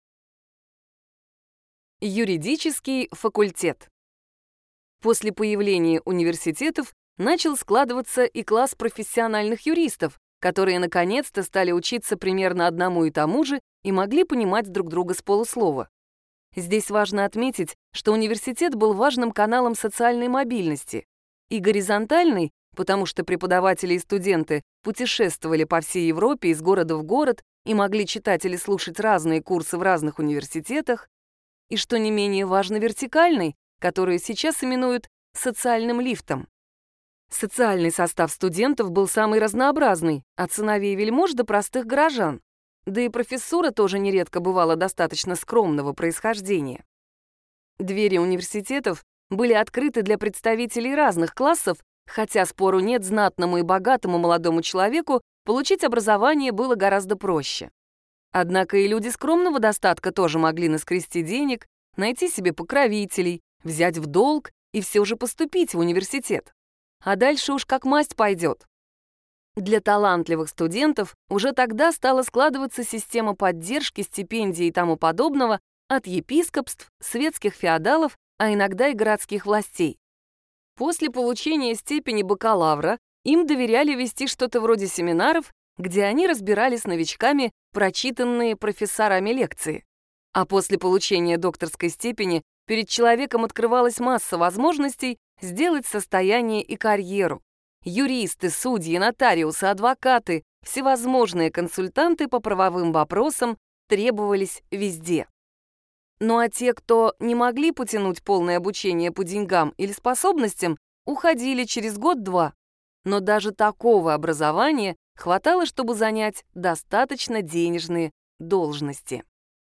Юридический факультет. После появления университетов начал складываться и класс профессиональных юристов, которые наконец-то стали учиться примерно одному и тому же и могли понимать друг друга с полуслова. Здесь важно отметить, что университет был важным каналом социальной мобильности, и горизонтальный, потому что преподаватели и студенты путешествовали по всей Европе из города в город и могли читать или слушать разные курсы в разных университетах, и, что не менее важно, вертикальный, который сейчас именуют социальным лифтом. Социальный состав студентов был самый разнообразный, от сыновей вельмож до простых горожан. Да и профессура тоже нередко бывала достаточно скромного происхождения. Двери университетов были открыты для представителей разных классов, хотя, спору нет, знатному и богатому молодому человеку получить образование было гораздо проще. Однако и люди скромного достатка тоже могли наскрести денег, найти себе покровителей, взять в долг и все же поступить в университет. А дальше уж как масть пойдет. Для талантливых студентов уже тогда стала складываться система поддержки, стипендий и тому подобного от епископств, светских феодалов, а иногда и городских властей. После получения степени бакалавра им доверяли вести что-то вроде семинаров, где они разбирали с новичками прочитанные профессорами лекции. А после получения докторской степени перед человеком открывалась масса возможностей сделать состояние и карьеру. Юристы, судьи, нотариусы, адвокаты, всевозможные консультанты по правовым вопросам требовались везде. Ну а те, кто не могли потянуть полное обучение по деньгам или способностям, уходили через год-два. Но даже такого образования хватало, чтобы занять достаточно денежные должности.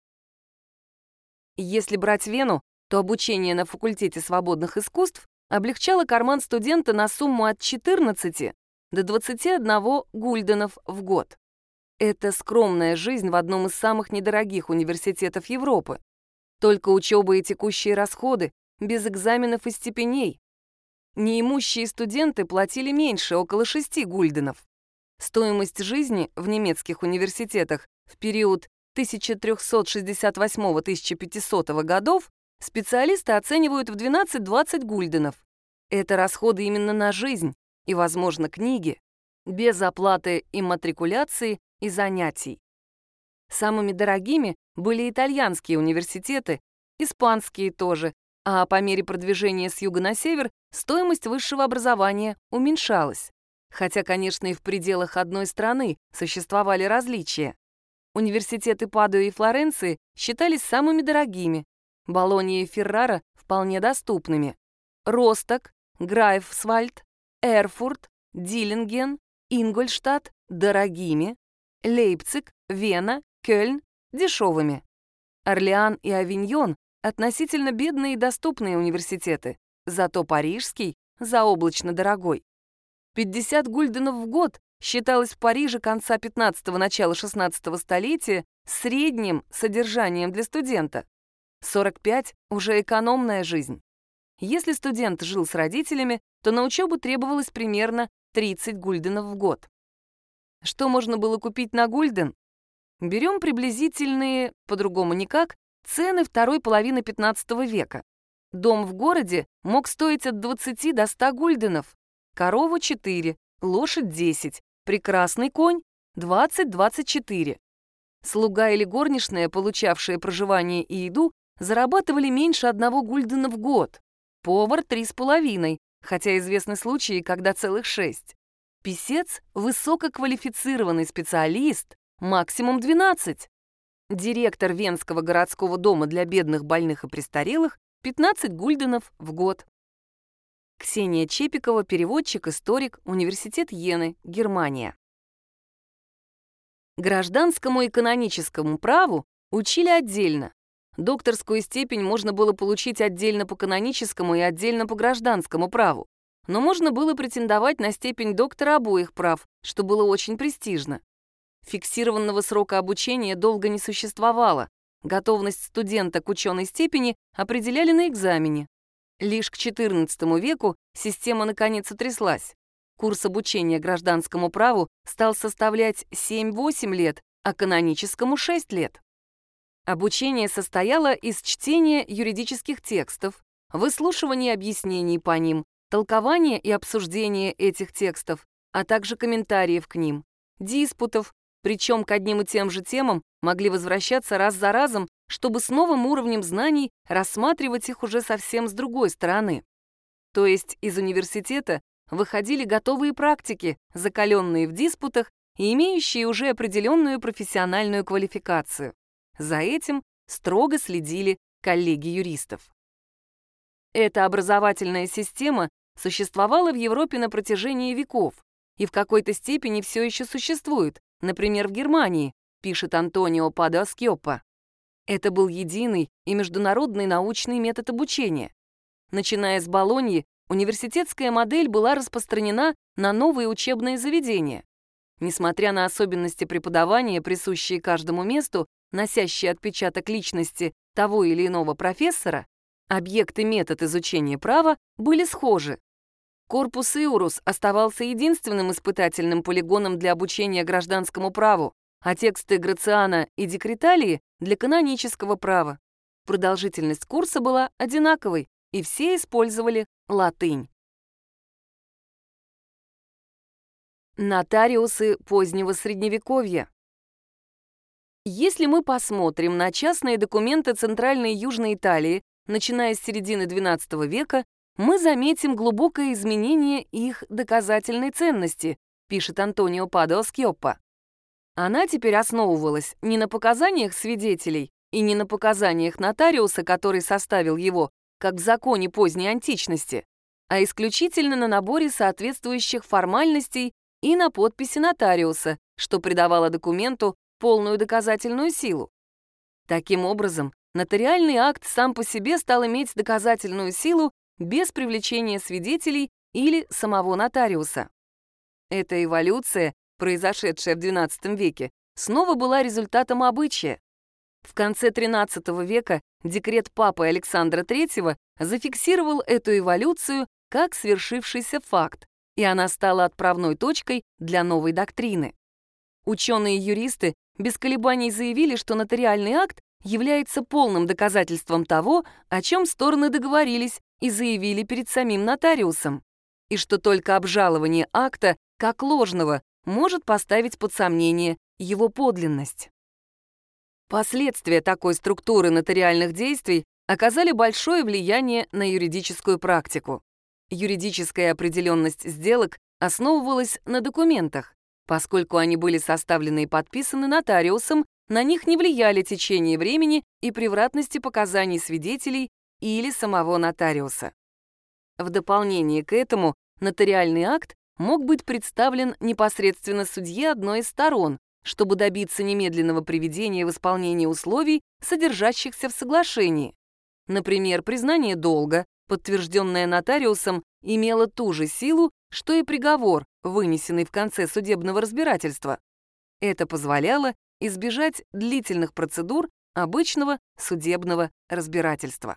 Если брать Вену, то обучение на факультете свободных искусств облегчало карман студента на сумму от четырнадцати до двадцати одного гульденов в год. Это скромная жизнь в одном из самых недорогих университетов Европы. Только учеба и текущие расходы, без экзаменов и степеней. Неимущие студенты платили меньше, около шести гульденов. Стоимость жизни в немецких университетах в период тысяча триста шестьдесят восьмого — тысяча пятисотого годов специалисты оценивают в двенадцать-двадцать гульденов. Это расходы именно на жизнь и, возможно, книги, без оплаты имматрикуляции и занятий. Самыми дорогими были итальянские университеты, испанские тоже, а по мере продвижения с юга на север стоимость высшего образования уменьшалась. Хотя, конечно, и в пределах одной страны существовали различия. Университеты Падуи и Флоренции считались самыми дорогими, Болонья и Феррара — вполне доступными. Росток, Грайфсвальд, Эрфурт, Диллинген, Ингольштадт — дорогими, Лейпциг, Вена, Кёльн — дешевыми. Орлеан и Авиньон — относительно бедные и доступные университеты, зато парижский — заоблачно дорогой. пятьдесят гульденов в год считалось в Париже конца пятнадцатого — начала шестнадцатого столетия средним содержанием для студента. сорок пять — уже экономная жизнь. Если студент жил с родителями, то на учебу требовалось примерно тридцать гульденов в год. Что можно было купить на гульден? Берем приблизительные, по-другому никак, цены второй половины пятнадцатого века. Дом в городе мог стоить от двадцати до ста гульденов, корова — четыре, лошадь — десять, прекрасный конь — двадцать — двадцать четыре. Слуга или горничная, получавшие проживание и еду, зарабатывали меньше одного гульдена в год. Повар — три с половиной, хотя известны случаи, когда целых шесть. Писец — высококвалифицированный специалист, максимум двенадцать. Директор Венского городского дома для бедных, больных и престарелых — пятнадцать гульденов в год. Ксения Чепикова, переводчик, историк, Университет Йены, Германия. Гражданскому и каноническому праву учили отдельно. Докторскую степень можно было получить отдельно по каноническому и отдельно по гражданскому праву. Но можно было претендовать на степень доктора обоих прав, что было очень престижно. Фиксированного срока обучения долго не существовало. Готовность студента к ученой степени определяли на экзамене. Лишь к четырнадцатому веку система наконец утряслась. Курс обучения гражданскому праву стал составлять семь-восемь лет, а каноническому — шесть лет. Обучение состояло из чтения юридических текстов, выслушивания объяснений по ним, толкования и обсуждения этих текстов, а также комментариев к ним, диспутов, причем к одним и тем же темам могли возвращаться раз за разом, чтобы с новым уровнем знаний рассматривать их уже совсем с другой стороны. То есть из университета выходили готовые практики, закаленные в диспутах и имеющие уже определенную профессиональную квалификацию. За этим строго следили коллеги юристов. Эта образовательная система существовала в Европе на протяжении веков и в какой-то степени все еще существует, например, в Германии, пишет Антонио Падо Скьоппа. Это был единый и международный научный метод обучения. Начиная с Болоньи, университетская модель была распространена на новые учебные заведения. Несмотря на особенности преподавания, присущие каждому месту, носящие отпечаток личности того или иного профессора, объект и метод изучения права были схожи. Корпус Иурус оставался единственным испытательным полигоном для обучения гражданскому праву, а тексты Грациана и Декреталии — для канонического права. Продолжительность курса была одинаковой, и все использовали латынь. Нотариусы позднего Средневековья. Если мы посмотрим на частные документы Центральной и Южной Италии, начиная с середины двенадцатого века, мы заметим глубокое изменение их доказательной ценности, пишет Антонио Падо Скьоппа. Она теперь основывалась не на показаниях свидетелей и не на показаниях нотариуса, который составил его, как в законе поздней античности, а исключительно на наборе соответствующих формальностей и на подписи нотариуса, что придавало документу полную доказательную силу. Таким образом, нотариальный акт сам по себе стал иметь доказательную силу без привлечения свидетелей или самого нотариуса. Эта эволюция, произошедшая в двенадцатом веке, снова была результатом обычая. В конце тринадцатого века декрет папы Александра третьего зафиксировал эту эволюцию как свершившийся факт, и она стала отправной точкой для новой доктрины. Ученые-юристы без колебаний заявили, что нотариальный акт является полным доказательством того, о чем стороны договорились и заявили перед самим нотариусом, и что только обжалование акта как ложного может поставить под сомнение его подлинность. Последствия такой структуры нотариальных действий оказали большое влияние на юридическую практику. Юридическая определенность сделок основывалась на документах. Поскольку они были составлены и подписаны нотариусом, на них не влияли течение времени и превратности показаний свидетелей или самого нотариуса. В дополнение к этому нотариальный акт мог быть представлен непосредственно судье одной из сторон, чтобы добиться немедленного приведения в исполнение условий, содержащихся в соглашении. Например, признание долга, подтвержденное нотариусом, имело ту же силу, что и приговор, вынесенный в конце судебного разбирательства. Это позволяло избежать длительных процедур обычного судебного разбирательства.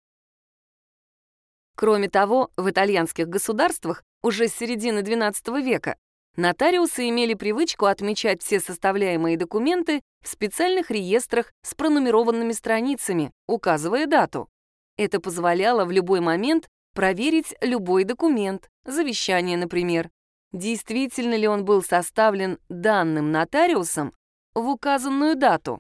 Кроме того, в итальянских государствах уже с середины двенадцатого века нотариусы имели привычку отмечать все составляемые документы в специальных реестрах с пронумерованными страницами, указывая дату. Это позволяло в любой момент проверить любой документ, завещание, например. действительно ли он был составлен данным нотариусом в указанную дату.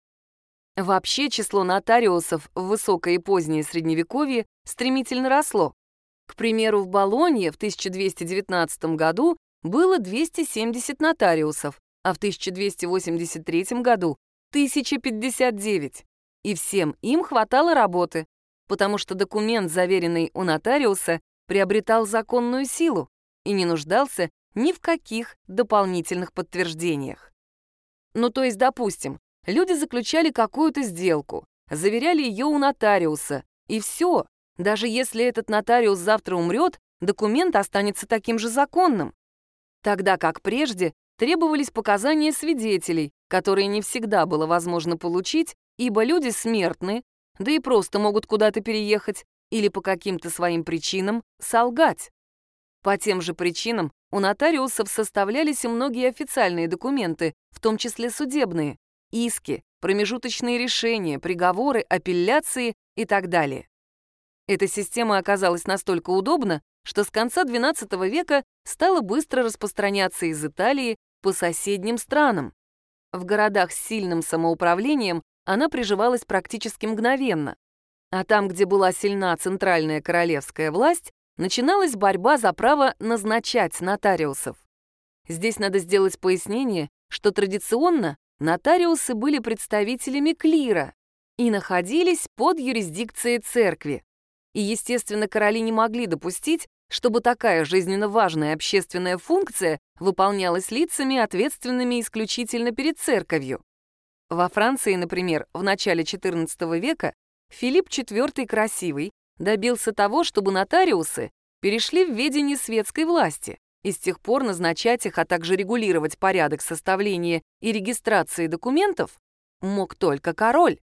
Вообще число нотариусов в высокое и позднее Средневековье стремительно росло. К примеру, в Болонье в тысяча двести девятнадцатом году было двести семьдесят нотариусов, а в тысяча двести восемьдесят третьем году — тысяча пятьдесят девять. И всем им хватало работы, потому что документ, заверенный у нотариуса, приобретал законную силу и не нуждался ни в каких дополнительных подтверждениях. Ну, то есть, допустим, люди заключали какую-то сделку, заверяли ее у нотариуса, и все. Даже если этот нотариус завтра умрет, документ останется таким же законным. Тогда как прежде требовались показания свидетелей, которые не всегда было возможно получить, ибо люди смертны, да и просто могут куда-то переехать или по каким-то своим причинам солгать. По тем же причинам у нотариусов составлялись и многие официальные документы, в том числе судебные, иски, промежуточные решения, приговоры, апелляции и так далее. Эта система оказалась настолько удобна, что с конца двенадцатого века стала быстро распространяться из Италии по соседним странам. В городах с сильным самоуправлением она приживалась практически мгновенно. А там, где была сильна центральная королевская власть, начиналась борьба за право назначать нотариусов. Здесь надо сделать пояснение, что традиционно нотариусы были представителями клира и находились под юрисдикцией церкви. И, естественно, короли не могли допустить, чтобы такая жизненно важная общественная функция выполнялась лицами, ответственными исключительно перед церковью. Во Франции, например, в начале четырнадцатого века Филипп четвёртый Красивый добился того, чтобы нотариусы перешли в ведение светской власти, и с тех пор назначать их, а также регулировать порядок составления и регистрации документов мог только король.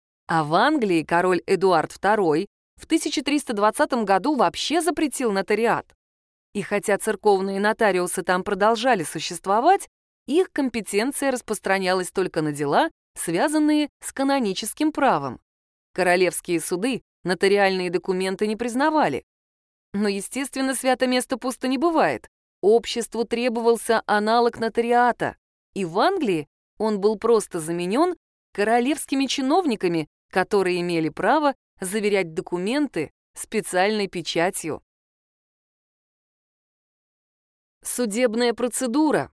А в Англии король Эдуард второй в тысяча триста двадцатом году вообще запретил нотариат. И хотя церковные нотариусы там продолжали существовать, их компетенция распространялась только на дела, связанные с каноническим правом. Королевские суды нотариальные документы не признавали. Но, естественно, свято место пусто не бывает. Обществу требовался аналог нотариата, и в Англии он был просто заменен королевскими чиновниками, которые имели право заверять документы специальной печатью. Судебная процедура.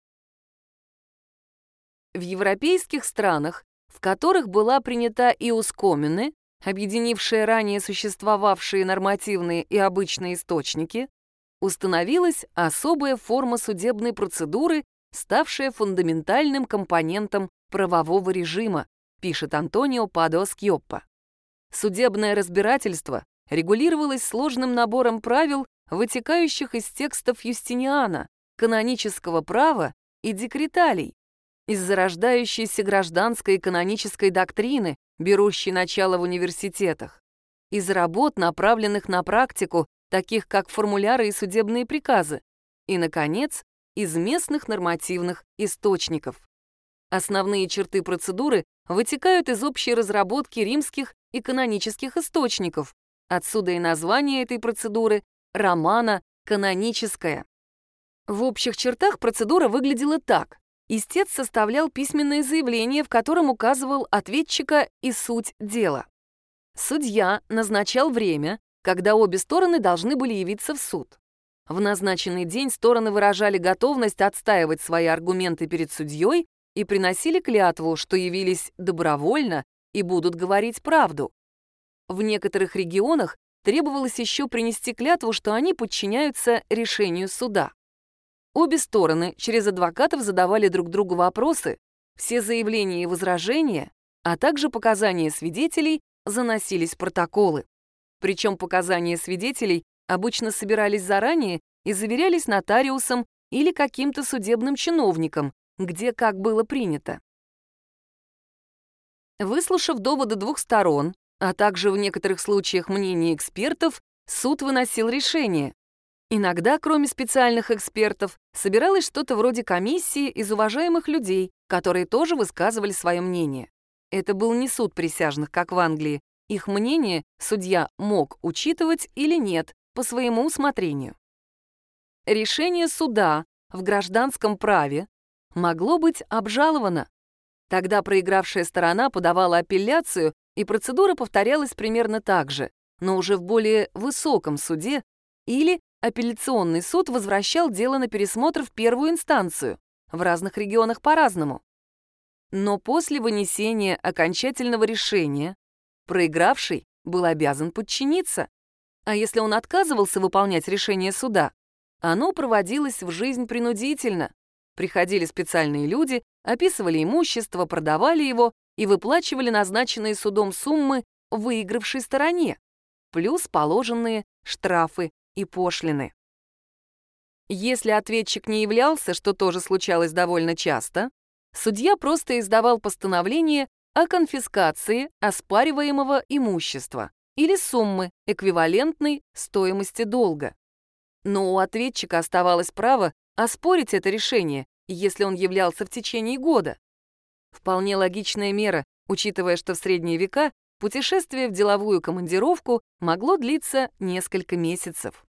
В европейских странах, в которых была принята иус коммуне, объединившая ранее существовавшие нормативные и обычные источники, установилась особая форма судебной процедуры, ставшая фундаментальным компонентом правового режима, пишет Антонио Падо Скьоппо. Судебное разбирательство регулировалось сложным набором правил, вытекающих из текстов Юстиниана, канонического права и декреталей, из зарождающейся гражданской и канонической доктрины, берущей начало в университетах, из работ, направленных на практику, таких как формуляры и судебные приказы, и, наконец, из местных нормативных источников. Основные черты процедуры вытекают из общей разработки римских и канонических источников. Отсюда и название этой процедуры — романа каноническая. В общих чертах процедура выглядела так. Истец составлял письменное заявление, в котором указывал ответчика и суть дела. Судья назначал время, когда обе стороны должны были явиться в суд. В назначенный день стороны выражали готовность отстаивать свои аргументы перед судьей и приносили клятву, что явились добровольно и будут говорить правду. В некоторых регионах требовалось еще принести клятву, что они подчиняются решению суда. Обе стороны через адвокатов задавали друг другу вопросы, все заявления и возражения, а также показания свидетелей заносились в протоколы. Причем показания свидетелей обычно собирались заранее и заверялись нотариусом или каким-то судебным чиновником, где как было принято. Выслушав доводы двух сторон, а также в некоторых случаях мнения экспертов, суд выносил решение. Иногда, кроме специальных экспертов, собиралось что-то вроде комиссии из уважаемых людей, которые тоже высказывали свое мнение. Это был не суд присяжных, как в Англии. Их мнение судья мог учитывать или нет, по своему усмотрению. Решение суда в гражданском праве могло быть обжаловано. Тогда проигравшая сторона подавала апелляцию, и процедура повторялась примерно так же, но уже в более высоком суде, или апелляционный суд возвращал дело на пересмотр в первую инстанцию, в разных регионах по-разному. Но после вынесения окончательного решения проигравший был обязан подчиниться, а если он отказывался выполнять решение суда, оно проводилось в жизнь принудительно. Приходили специальные люди, описывали имущество, продавали его и выплачивали назначенные судом суммы выигравшей стороне, плюс положенные штрафы и пошлины. Если ответчик не являлся, что тоже случалось довольно часто, судья просто издавал постановление о конфискации оспариваемого имущества или суммы, эквивалентной стоимости долга. Но у ответчика оставалось право оспорить это решение, если он являлся в течение года. Вполне логичная мера, учитывая, что в средние века путешествие в деловую командировку могло длиться несколько месяцев.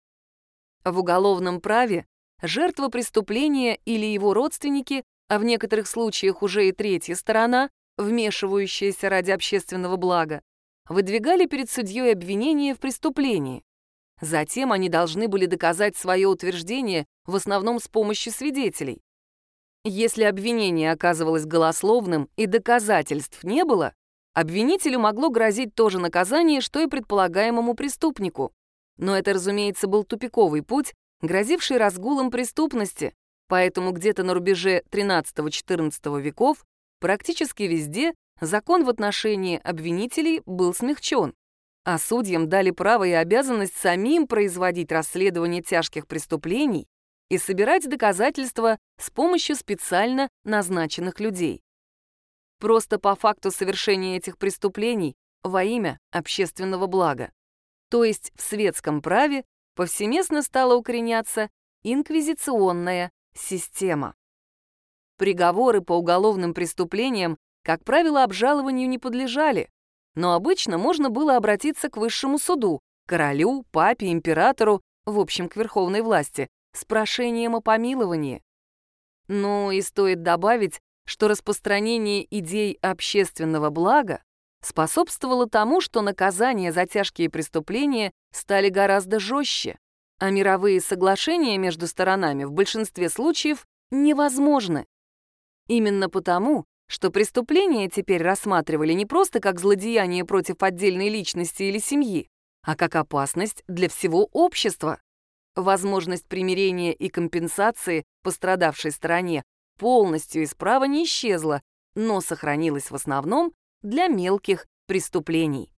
В уголовном праве жертва преступления или его родственники, а в некоторых случаях уже и третья сторона, вмешивающаяся ради общественного блага, выдвигали перед судьей обвинение в преступлении. Затем они должны были доказать свое утверждение в основном с помощью свидетелей. Если обвинение оказывалось голословным и доказательств не было, обвинителю могло грозить то же наказание, что и предполагаемому преступнику. Но это, разумеется, был тупиковый путь, грозивший разгулом преступности, поэтому где-то на рубеже тринадцатого-четырнадцатого веков практически везде закон в отношении обвинителей был смягчен, а судьям дали право и обязанность самим производить расследование тяжких преступлений и собирать доказательства с помощью специально назначенных людей. Просто по факту совершения этих преступлений во имя общественного блага. То есть в светском праве повсеместно стала укореняться инквизиционная система. Приговоры по уголовным преступлениям, как правило, обжалованию не подлежали, но обычно можно было обратиться к высшему суду, королю, папе, императору, в общем, к верховной власти, с прошением о помиловании. Ну и стоит добавить, что распространение идей общественного блага способствовало тому, что наказания за тяжкие преступления стали гораздо жестче, а мировые соглашения между сторонами в большинстве случаев невозможны. Именно потому, что преступления теперь рассматривали не просто как злодеяние против отдельной личности или семьи, а как опасность для всего общества. Возможность примирения и компенсации пострадавшей стороне полностью из права не исчезла, но сохранилась в основном для мелких преступлений.